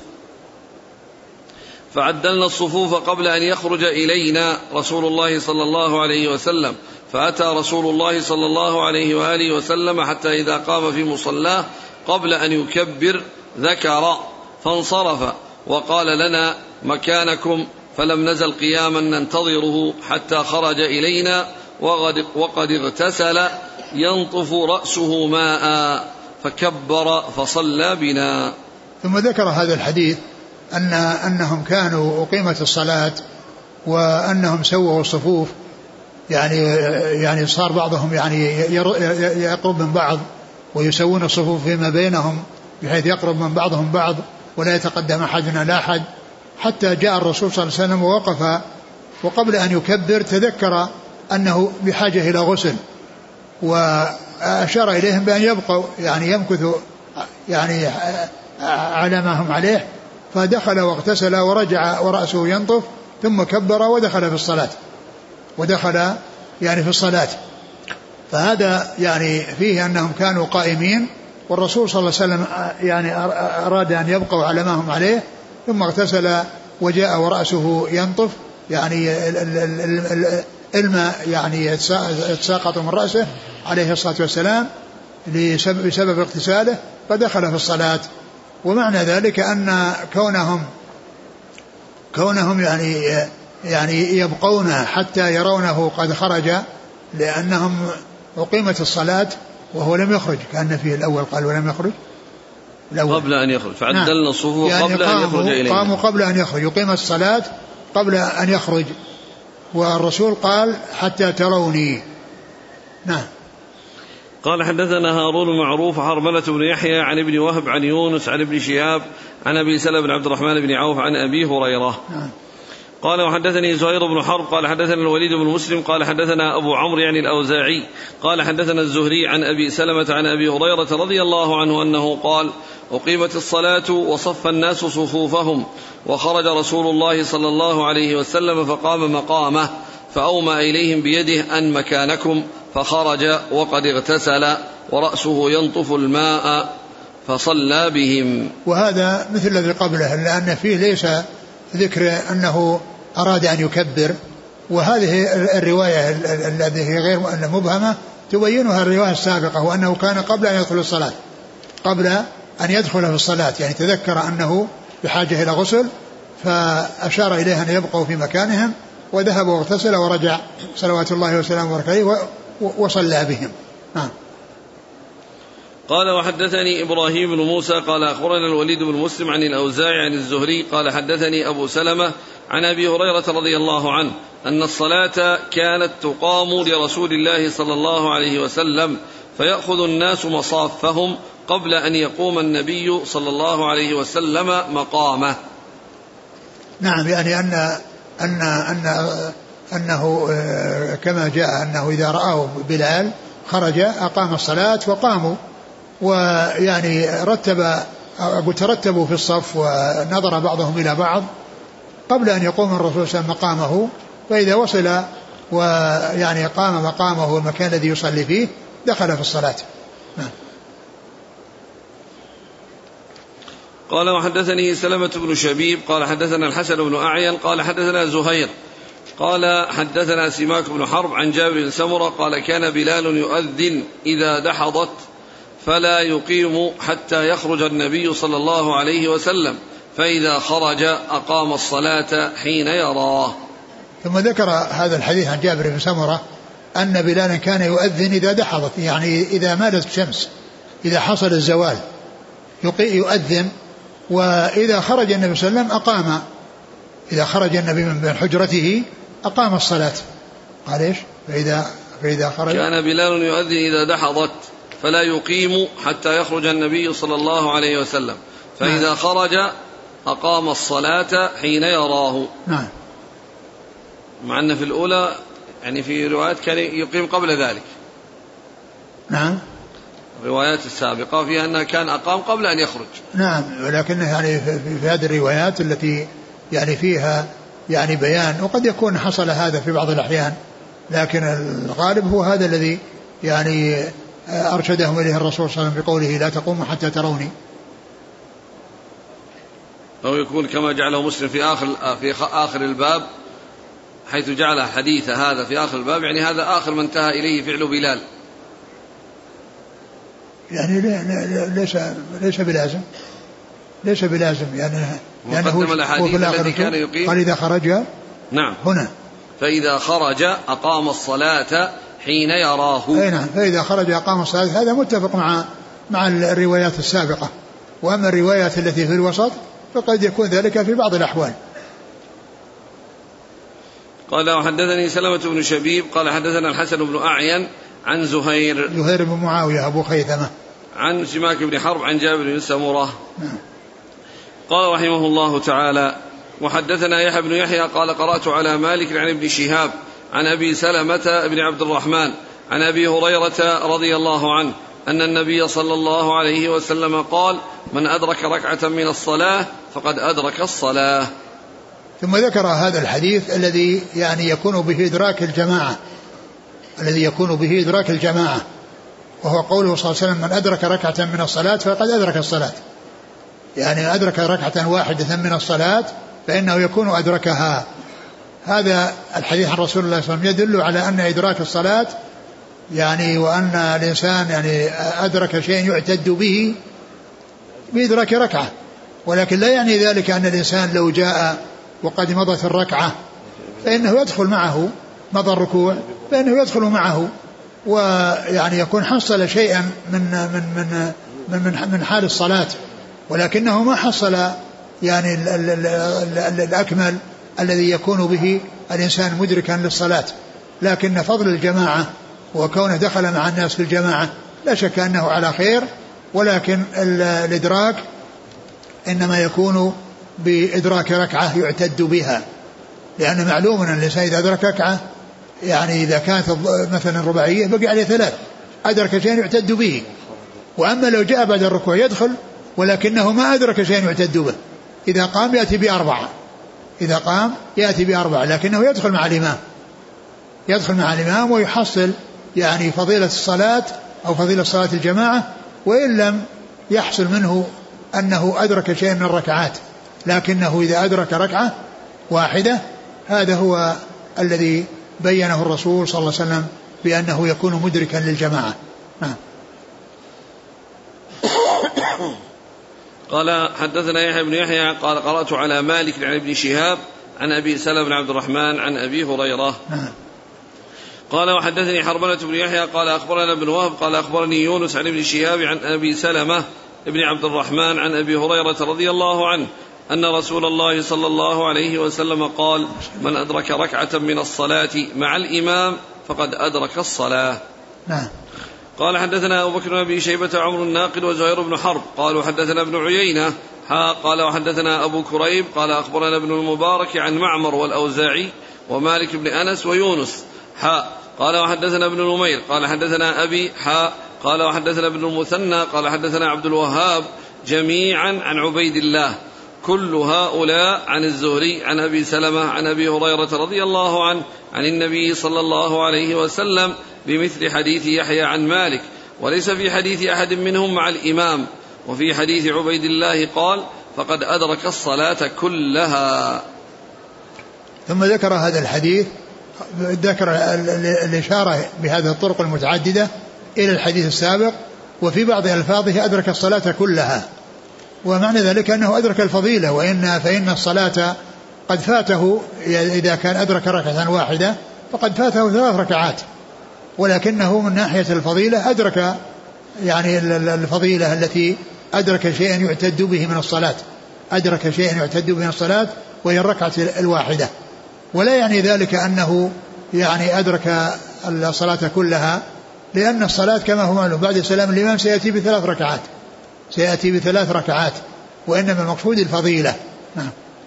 فعدلنا الصفوف قبل أن يخرج إلينا رسول الله صلى الله عليه وسلم فأتى رسول الله صلى الله عليه وآله وسلم حتى إذا قام في مصلاه قبل أن يكبر ذكر فانصرف وقال لنا مكانكم فلم نزل قياما ننتظره حتى خرج إلينا وقد اغتسل ينطف رأسه ماء فكبر فصلى بنا. ثم ذكر هذا الحديث أن أنهم كانوا أقيمت الصلاة وأنهم سووا الصفوف يعني يعني صار بعضهم يعني يقرب من بعض ويسوون الصفوف فيما بينهم بحيث يقرب من بعضهم بعض ولا يتقدم أحد على أحد حتى جاء الرسول صلى الله عليه وسلم ووقف وقبل أن يكبر تذكر أنه بحاجة إلى غسل وأشار إليهم بأن يبقوا يعني يمكثوا يعني على ما هم عليه فدخل واغتسل ورجع ورأسه ينطف ثم كبر ودخل في الصلاة ودخل يعني في الصلاة. فهذا يعني فيه أنهم كانوا قائمين والرسول صلى الله عليه وسلم يعني أراد أن يبقوا على ما هم عليه ثم اغتسل وجاء ورأسه ينطف يعني الماء يعني يتساقط من رأسه عليه الصلاة والسلام بسبب اغتساله فدخل في الصلاة. ومعنى ذلك أن كونهم كونهم يعني يعني يبقون حتى يرونه قد خرج لأنهم أقيمت الصلاة وهو لم يخرج كأن فيه الأول قال ولم يخرج الأول. قبل أن يخرج فعدلنا الصفوف يعني قبل أن يخرج إلينا قاموا قبل أن يخرج يقيم الصلاة قبل أن يخرج والرسول قال حتى تروني. نعم. قال حدثنا هارون معروف حرملة بن يحيى عن ابن وهب عن يونس عن ابن شهاب عن أبي سلمة بن عبد الرحمن بن عوف عن أبي هريرة. نعم. قال وحدثني زهير بن حرب قال حدثنا الوليد بن مسلم قال حدثنا أبو عمرو يعني الأوزاعي قال حدثنا الزهري عن أبي سلمة عن أبي هريرة رضي الله عنه أنه قال أقيمت الصلاة وصف الناس صفوفهم وخرج رسول الله صلى الله عليه وسلم فقام مقامه فأومى إليهم بيده أن مكانكم فخرج وقد اغتسل ورأسه ينطف الماء فصلى بهم. وهذا مثل الذي قبله لأن فيه ليس ذكر أنه أراد أن يكبر، وهذه الرواية التي هي غير مبهمة تبينها الرواية السابقة، وأنه كان قبل أن يدخل الصلاة قبل أن يدخل في الصلاة يعني تذكر أنه بحاجة إلى غسل فأشار إليه أن يبقوا في مكانهم وذهب واغتسل ورجع صلوات الله وسلامه عليه وصلى بهم. نعم. قال وحدثني إبراهيم بن موسى قال أخبرنا الوليد بن مسلم عن الأوزاعي عن الزهري قال حدثني أبو سلمة عن أبي هريرة رضي الله عنه أن الصلاة كانت تقام لرسول الله صلى الله عليه وسلم فيأخذ الناس مصافهم قبل أن يقوم النبي صلى الله عليه وسلم مقامه. نعم، يعني أن أن أن أنه كما جاء أنه إذا رأوا بلال خرج أقام الصلاة وقاموا، ويعني رتب أبو ترتبوا في الصف ونظر بعضهم إلى بعض قبل أن يقوم الرسول صلى الله عليه وسلم مقامه، فإذا وصل ويعني قام مقامه المكان الذي يصلي فيه دخل في الصلاة. قال وحدثني سلمة بن شبيب قال حدثنا الحسن بن أعين قال حدثنا زهير قال حدثنا سماك بن حرب عن جابر بن سمرة قال كان بلال يؤذن إذا دحضت فلا يقيم حتى يخرج النبي صلى الله عليه وسلم فإذا خرج أقام الصلاة حين يراه. ثم ذكر هذا الحديث عن جابر بن سمرة أن بلالا كان يؤذن إذا دحضت، يعني إذا مالت الشمس، إذا حصل الزوال يؤذن، وإذا خرج النبي صلى الله عليه وسلم أقام، إذا خرج النبي من حجرته أقام الصلاة. قال إيش؟ فإذا, فإذا خرج كان بلال يؤذن إذا دحضت فلا يقيم حتى يخرج النبي صلى الله عليه وسلم فإذا نعم. خرج أقام الصلاة حين يراه. نعم. مع أن في الأولى يعني في روايات كان يقيم قبل ذلك. نعم. الروايات السابقة فيها أنه كان أقام قبل أن يخرج. نعم، ولكن يعني في هذه الروايات التي يعني فيها يعني بيان، وقد يكون حصل هذا في بعض الأحيان، لكن الغالب هو هذا الذي يعني أرشدهم إليه الرسول صلى الله عليه وسلم بقوله لا تقوموا حتى تروني. أو يكون كما جعله مسلم في آخر في آخر الباب حيث جعل حديث هذا في آخر الباب، يعني هذا آخر ما انتهى إليه فعل بلال. يعني ليس ليس بلازم ليس بلازم يعني يعني هو في الذي كان يقيم قال إذا خرج نعم هنا فإذا خرج أقام الصلاة حين يراه. أي نعم، فإذا خرج أقام الصلاة، هذا متفق مع مع الروايات السابقة. وأما الروايات التي في الوسط فقد يكون ذلك في بعض الأحوال. قال وحدثني سلمة بن شبيب قال حدثنا الحسن بن أعين عن زهير زهير بن معاوية أبو خيثمة عن سماك بن حرب عن جابر بن سمرة. قال رحمه الله تعالى وحدثنا يحيى بن يحيى قال قرأت على مالك عن ابن شهاب عن أبي سلمة بن عبد الرحمن عن أبي هريرة رضي الله عنه أن النبي صلى الله عليه وسلم قال من أدرك ركعة من الصلاة فقد أدرك الصلاة. ثم ذكر هذا الحديث الذي يعني يكون به إدراك الجماعة الذي يكون به إدراك الجماعة وهو قوله صلى الله عليه وسلم من أدرك ركعة من الصلاة فقد أدرك الصلاة، يعني أدرك ركعة واحدة من الصلاة فإنه يكون أدركها. هذا الحديث عن رسول الله صلى الله عليه وسلم يدل على أن إدراك الصلاة يعني وأن الإنسان يعني أدرك شيء يعتد به بإدراك ركعة، ولكن لا يعني ذلك أن الإنسان لو جاء وقد مضت الركعة فإنه يدخل معه، مضى الركوع فإنه يدخل معه، ويعني يكون حصل شيئا من من من من من حال الصلاة، ولكنه ما حصل يعني ال ال ال ال الأكمل الذي يكون به الإنسان مدركا للصلاة. لكن فضل الجماعة وكونه دخل مع الناس في الجماعة لا شك أنه على خير، ولكن الإدراك إنما يكون بإدراك ركعة يعتد بها، لأن معلوم أن الإنسان إذا أدرك ركعة يعني إذا كانت مثلا رباعية بقي عليه ثلاث، أدرك شيئا يعتد به. وأما لو جاء بعد الركوع يدخل ولكنه ما أدرك شيئا يعتد به، إذا قام يأتي بأربعة، إذا قام يأتي بأربعة لكنه يدخل مع الإمام، يدخل مع الإمام ويحصل يعني فضيلة الصلاة أو فضيلة صلاة الجماعة، وإن لم يحصل منه أنه أدرك شيئا من الركعات، لكنه إذا أدرك ركعة واحدة هذا هو الذي بينه الرسول صلى الله عليه وسلم بأنه يكون مدركا للجماعة. نعم. قال حدثنا يحيى بن يحيى قال قرأت على مالك عن ابن شهاب عن أبي سلمة بن عبد الرحمن عن أبي هريرة. نعم. قال وحدثني حرملة بن يحيى قال أخبرنا ابن وهب قال أخبرني يونس عن ابن شهاب عن أبي سلمة بن عبد الرحمن عن أبي هريرة رضي الله عنه أن رسول الله صلى الله عليه وسلم قال من أدرك ركعة من الصلاة مع الإمام فقد أدرك الصلاة. نعم. قال حدثنا أبو بكر بن أبي شيبة عمرو الناقد وزهير بن حرب قالوا حدثنا ابن عيينة ها قال وحدثنا أبو كريب قال أخبرنا ابن المبارك عن معمر والأوزاعي ومالك بن أنس ويونس ها قال وحدثنا ابن نمير قال حدثنا أبي ها قال وحدثنا ابن المثنى قال حدثنا عبد الوهاب جميعا عن عبيد الله كل هؤلاء عن الزهري عن أبي سلمة عن أبي هريرة رضي الله عنه عن النبي صلى الله عليه وسلم بمثل حديث يحيى عن مالك، وليس في حديث أحد منهم مع الإمام. وفي حديث عبيد الله قال فقد أدرك الصلاة كلها. ثم ذكر هذا الحديث، ذكر الإشارة بهذه الطرق المتعددة إلى الحديث السابق، وفي بعض ألفاظه أدرك الصلاة كلها، ومعنى ذلك أنه أدرك الفضيلة، وإن فإن الصلاة قد فاته إذا كان أدرك ركعة واحدة فقد فاته ثلاث ركعات، ولكنه من ناحية الفضيلة أدرك يعني الفضيلة التي أدرك شيئا يعتد به من الصلاة، أدرك شيئا يعتد به من الصلاة وهي الركعة الواحدة. ولا يعني ذلك أنه يعني أدرك الصلاة كلها، لأن الصلاة كما هو معلوم بعد سلام الإمام سيأتي بثلاث ركعات سيأتي بثلاث ركعات وإنما المقصود الفضيلة. نعم.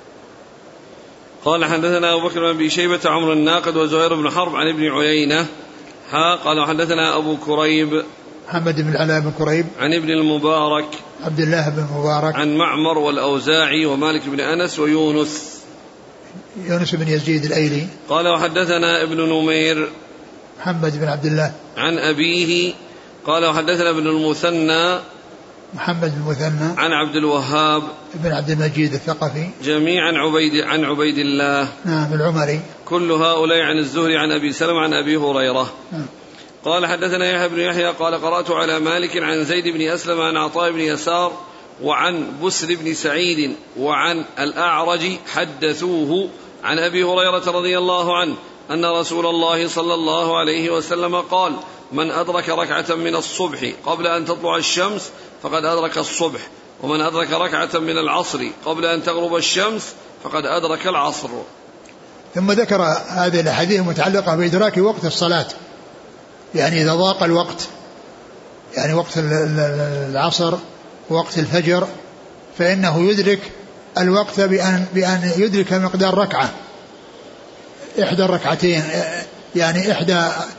قال حدثنا أبو بكر بن أبي شيبة عمرو الناقد وزهير بن حرب عن ابن عيينة ها قال حدثنا أبو كريب محمد بن العلاء بن كريب عن ابن المبارك عبد الله بن المبارك عن معمر والأوزاعي ومالك بن أنس ويونس يونس بن يزيد الأيلي. قال وحدثنا ابن نمير محمد بن عبد الله عن أبيه قال وحدثنا ابن المثنى محمد بن المثنى عن عبد الوهاب بن عبد المجيد الثقفي جميعا عبيد عن عبيد الله نعم العمري كل هؤلاء عن الزهري عن أبي سلمة عن أبي هريرة. نعم. قال حدثنا يحيى بن يحيى قال قرأت على مالك عن زيد بن أسلم عن عطاء بن يسار وعن بسر بن سعيد وعن الأعرج حدثوه عن أبي هريرة رضي الله عنه أن رسول الله صلى الله عليه وسلم قال من أدرك ركعة من الصبح قبل أن تطلع الشمس فقد أدرك الصبح، ومن أدرك ركعة من العصر قبل أن تغرب الشمس فقد أدرك العصر. ثم ذكر هذه الأحاديث المتعلقة بإدراك وقت الصلاة، يعني إذا ضاق الوقت يعني وقت العصر ووقت الفجر فإنه يدرك الوقت بأن, بأن يدرك مقدار ركعة إحدى الركعتين، يعني إحدى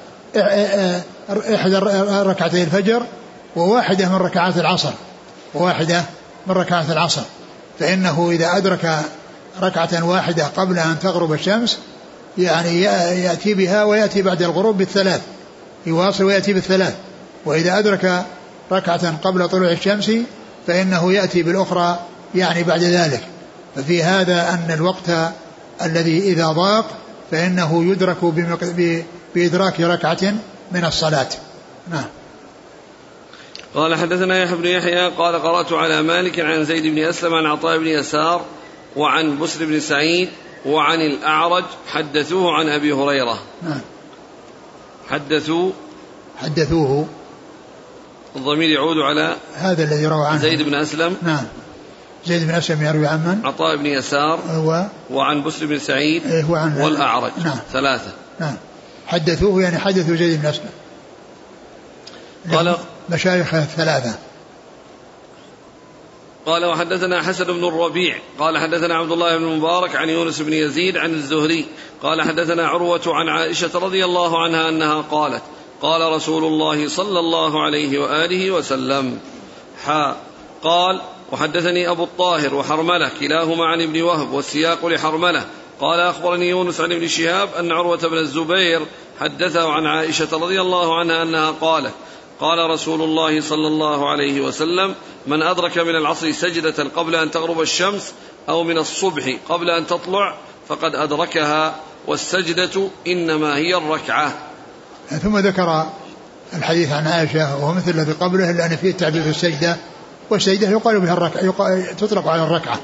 إحدى ركعتي الفجر وواحدة من ركعات العصر وواحدة من ركعات العصر، فإنه إذا أدرك ركعة واحدة قبل أن تغرب الشمس يعني يأتي بها ويأتي بعد الغروب بالثلاث، يواصل ويأتي بالثلاث. وإذا أدرك ركعة قبل طلوع الشمس فإنه يأتي بالأخرى يعني بعد ذلك. ففي هذا أن الوقت الذي إذا ضاق فإنه يدرك بإدراك ركعة من الصلاة. نعم. قال حدثنا يحيى بن يحيى قال قرأت على مالك عن زيد بن أسلم عن عطاء بن يسار وعن بسر بن سعيد وعن الأعرج حدثوه عن أبي هريرة. نعم. حدثوا حدثوه الضمير يعود على هذا الذي روى عنه زيد بن أسلم. نعم. زيد بن أسلم يروي عن من؟ عطاء بن يسار هو وعن بسر بن سعيد وعن والأعرج. نعم. ثلاثة. نعم. حدثوه يعني حدثوا زيد بن أسلم قال مشايخ الثلاثة. قال وحدثنا حسن بن الربيع قال حدثنا عبد الله بن المبارك عن يونس بن يزيد عن الزهري قال حدثنا عروة عن عائشة رضي الله عنها أنها قالت قال رسول الله صلى الله عليه وآله وسلم حا قال وحدثني أبو الطاهر وحرملة كلاهما عن ابن وهب والسياق لحرملة قال أخبرني يونس عن ابن شهاب أن عروة بن الزبير حدثه عن عائشة رضي الله عنها أنها قالت قال رسول الله صلى الله عليه وسلم من أدرك من العصر سجدة قبل أن تغرب الشمس أو من الصبح قبل أن تطلع فقد أدركها والسجدة إنما هي الركعة. ثم ذكر الحديث عن عائشة وهو مثل الذي قبله إلا أن فيه التعبير في السجدة، والسجدة يقال بها الركعة، تطلق على الركعة.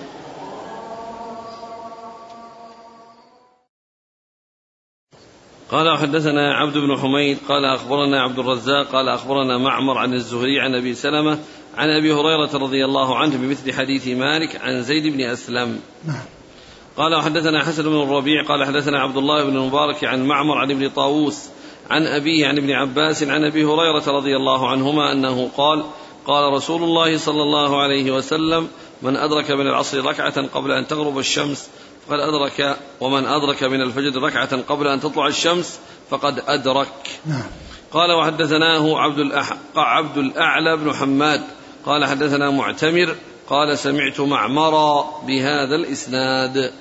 قال حدثنا عبد بن حميد قال أخبرنا عبد الرزاق قال أخبرنا معمر عن الزهري عن أبي سلمة عن أبي هريرة رضي الله عنه بمثل حديث مالك عن زيد بن أسلم. قال حدثنا حسن بن الربيع قال حدثنا عبد الله بن المبارك عن معمر عن ابن طاووس عن أبيه عن ابن عباس عن أبي هريرة رضي الله عنهما أنه قال قال رسول الله صلى الله عليه وسلم من أدرك من العصر ركعة قبل أن تغرب الشمس فقد أدرك ومن أدرك من الفجر ركعة قبل أن تطلع الشمس فقد أدرك. قال وحدثناه عبد, الأح... عبد الأعلى بن حماد قال حدثنا معتمر قال سمعت معمرا بهذا الإسناد.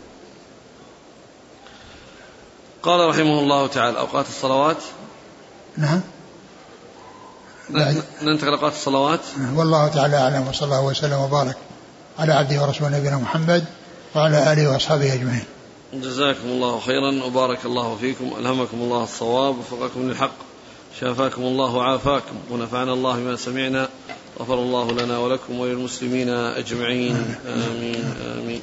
قال رحمه الله تعالى أوقات الصلوات. نعم ننتقل أوقات الصلوات. والله تعالى أعلم وصلى الله وسلم وبارك على عبده ورسوله نبينا محمد وعلى آله وأصحابه أجمعين. جزاكم الله خيرا وبارك الله فيكم، ألهمكم الله الصواب وفقكم للحق، شافاكم الله وعافاكم، ونفعنا الله بما سمعنا، غفر الله لنا ولكم وللمسلمين أجمعين، آمين آمين.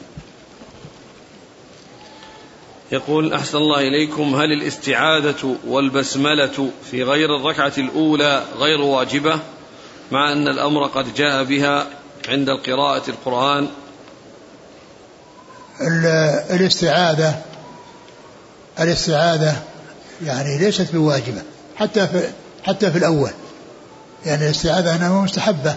يقول أحسن الله إليكم، هل الاستعاذة والبسملة في غير الركعة الأولى غير واجبة مع أن الأمر قد جاء بها عند القراءة القرآن؟ الاستعاذة الاستعاذة يعني ليست بواجبة حتى في حتى في الأول، يعني الاستعاذة أنها مستحبة،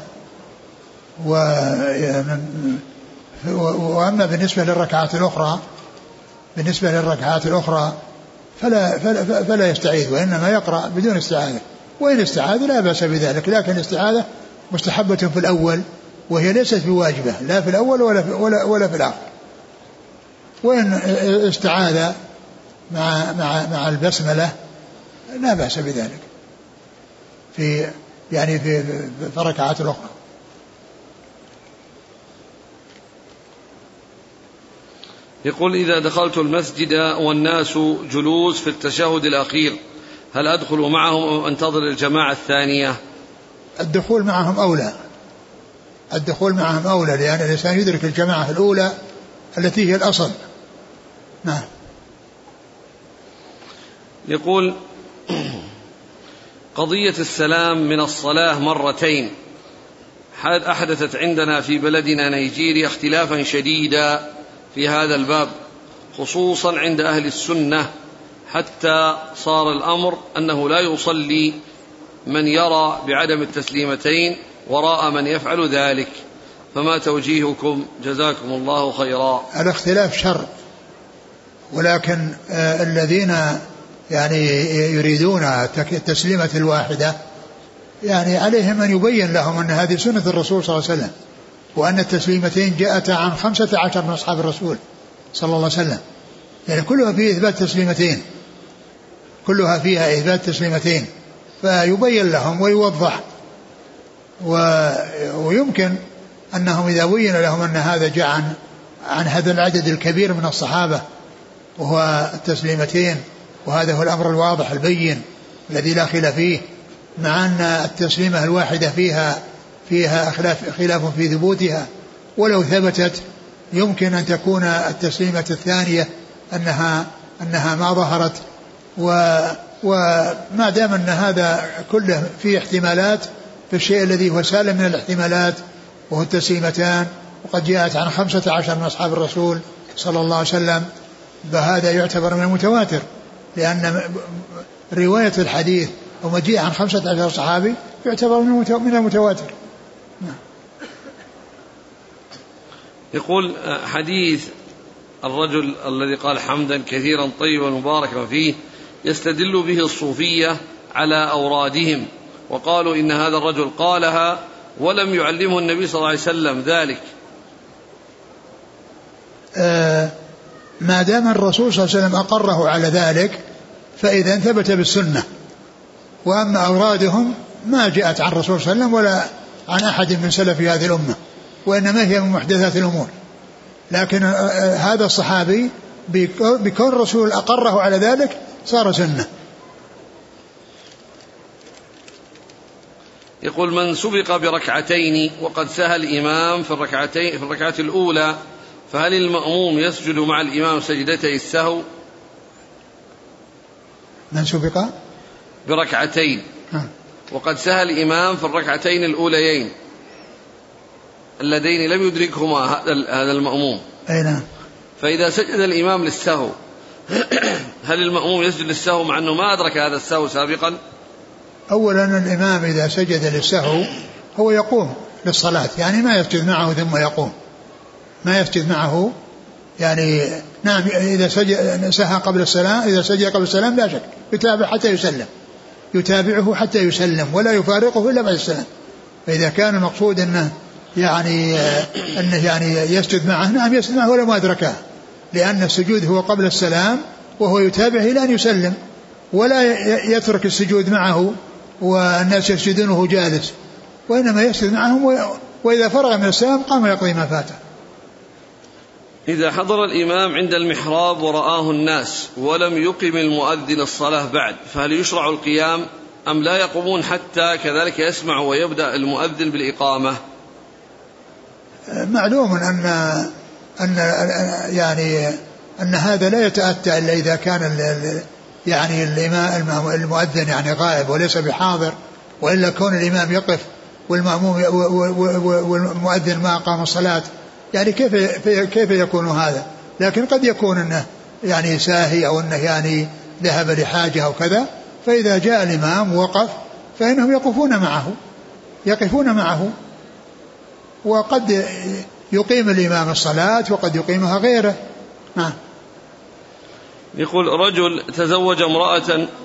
وأما بالنسبة للركعات الأخرى بالنسبة للركعات الأخرى فلا, فلا, فلا يستعيذ، وإنما يقرأ بدون استعاذة، وإن استعاذ لا بأس بذلك، لكن الاستعاذة مستحبة في الأول وهي ليست بواجبة لا في الأول ولا في, ولا, ولا في الآخر. وإن استعاذ مع, مع, مع البسملة لا بأس بذلك في يعني في, في الركعات الأخرى. يقول إذا دخلت المسجد والناس جلوس في التشهد الأخير هل أدخل معهم أو أنتظر الجماعة الثانية؟ الدخول معهم أولى الدخول معهم أولى لأن الإنسان يدرك الجماعة الأولى التي هي الأصل. نعم. يقول قضية السلام من الصلاة مرتين أحدثت عندنا في بلدنا نيجيريا اختلافا شديدا في هذا الباب، خصوصا عند أهل السنة، حتى صار الأمر أنه لا يصلي من يرى بعدم التسليمتين وراء من يفعل ذلك، فما توجيهكم جزاكم الله خيرا؟ الاختلاف شر، ولكن آه الذين يعني يريدون التسليمة الواحدة يعني عليهم أن يبين لهم أن هذه سنة الرسول صلى الله عليه وسلم، وأن التسليمتين جاءت عن خمسة عشر من أصحاب الرسول صلى الله عليه وسلم، يعني كلها فيها إثبات تسليمتين كلها فيها إثبات تسليمتين فيبين لهم ويوضح، ويمكن أنهم إذا بين لهم أن هذا جاء عن, عن هذا العدد الكبير من الصحابة وهو التسليمتين، وهذا هو الأمر الواضح البين الذي لا خلاف فيه، مع أن التسليمة الواحدة فيها فيها خلاف, خلاف في ثبوتها، ولو ثبتت يمكن أن تكون التسليمة الثانية أنها, أنها ما ظهرت، وما دام أن هذا كله فيه احتمالات في الشيء الذي هو سالم من الاحتمالات وهو التسليمتان، وقد جاءت عن خمسة عشر من أصحاب الرسول صلى الله عليه وسلم، فهذا يعتبر من المتواتر، لأن رواية الحديث ومجيء عن خمسة عشر صحابي يعتبر من المتواتر. يقول حديث الرجل الذي قال حمدا كثيرا طيبا مباركا فيه يستدل به الصوفية على أورادهم، وقالوا إن هذا الرجل قالها ولم يعلمه النبي صلى الله عليه وسلم ذلك. آه ما دام الرسول صلى الله عليه وسلم أقره على ذلك فإذا ثبت بالسنة. وأما أورادهم ما جاءت عن الرسول صلى الله عليه وسلم ولا عن أحد من سلف هذه الأمة، وإنما هي من محدثات الأمور. لكن هذا الصحابي بكون الرسول أقره على ذلك صار سنة. يقول من سبق بركعتين وقد سهى الإمام في الركعتين في الركعة الأولى فهل المأموم يسجد مع الإمام سجدتي السهو؟ من سبق بركعتين وقد سهى الإمام في الركعتين الأوليين اللذين لم يدركهما هذا المأموم، أي نعم، فإذا سجد الإمام للسهو هل المأموم يسجد للسهو مع أنه ما أدرك هذا السهو سابقا؟ أولا الإمام إذا سجد للسهو هو يقوم للصلاة، يعني ما يسجد معه ثم يقوم، ما يسجد معه يعني. نعم إذا سجد سهى قبل السلام، إذا سجد قبل السلام لا شك يتابع حتى يسلم، يتابعه حتى يسلم ولا يفارقه إلا بعد السلام. فإذا كان المقصود أنه يعني أنه يعني يسجد معه، نعم يسجد معه ولا ما أدركه، لأن السجود هو قبل السلام وهو يتابعه إلى أن يسلم، ولا يترك السجود معه والناس يسجدونه جالس، وإنما يسجد معهم، وإذا فرغ من السلام قام يقضي ما فاته. إذا حضر الإمام عند المحراب ورآه الناس ولم يقم المؤذن الصلاة بعد فهل يشرع القيام أم لا يقومون حتى كذلك يسمع ويبدأ المؤذن بالإقامة؟ معلوم أن أن يعني أن هذا لا يتأتى إلا إذا كان يعني الإمام المؤذن يعني غائب وليس بحاضر، وإلا كون الإمام يقف والمأموم والمؤذن ما قام الصلاة، يعني كيف كيف يكون هذا؟ لكن قد يكون انه يعني ساهي او انه يعني ذهب لحاجه او كذا، فاذا جاء الامام وقف فانهم يقفون معه يقفون معه وقد يقيم الامام الصلاة وقد يقيمها غيره. نعم. يقول رجل تزوج امرأة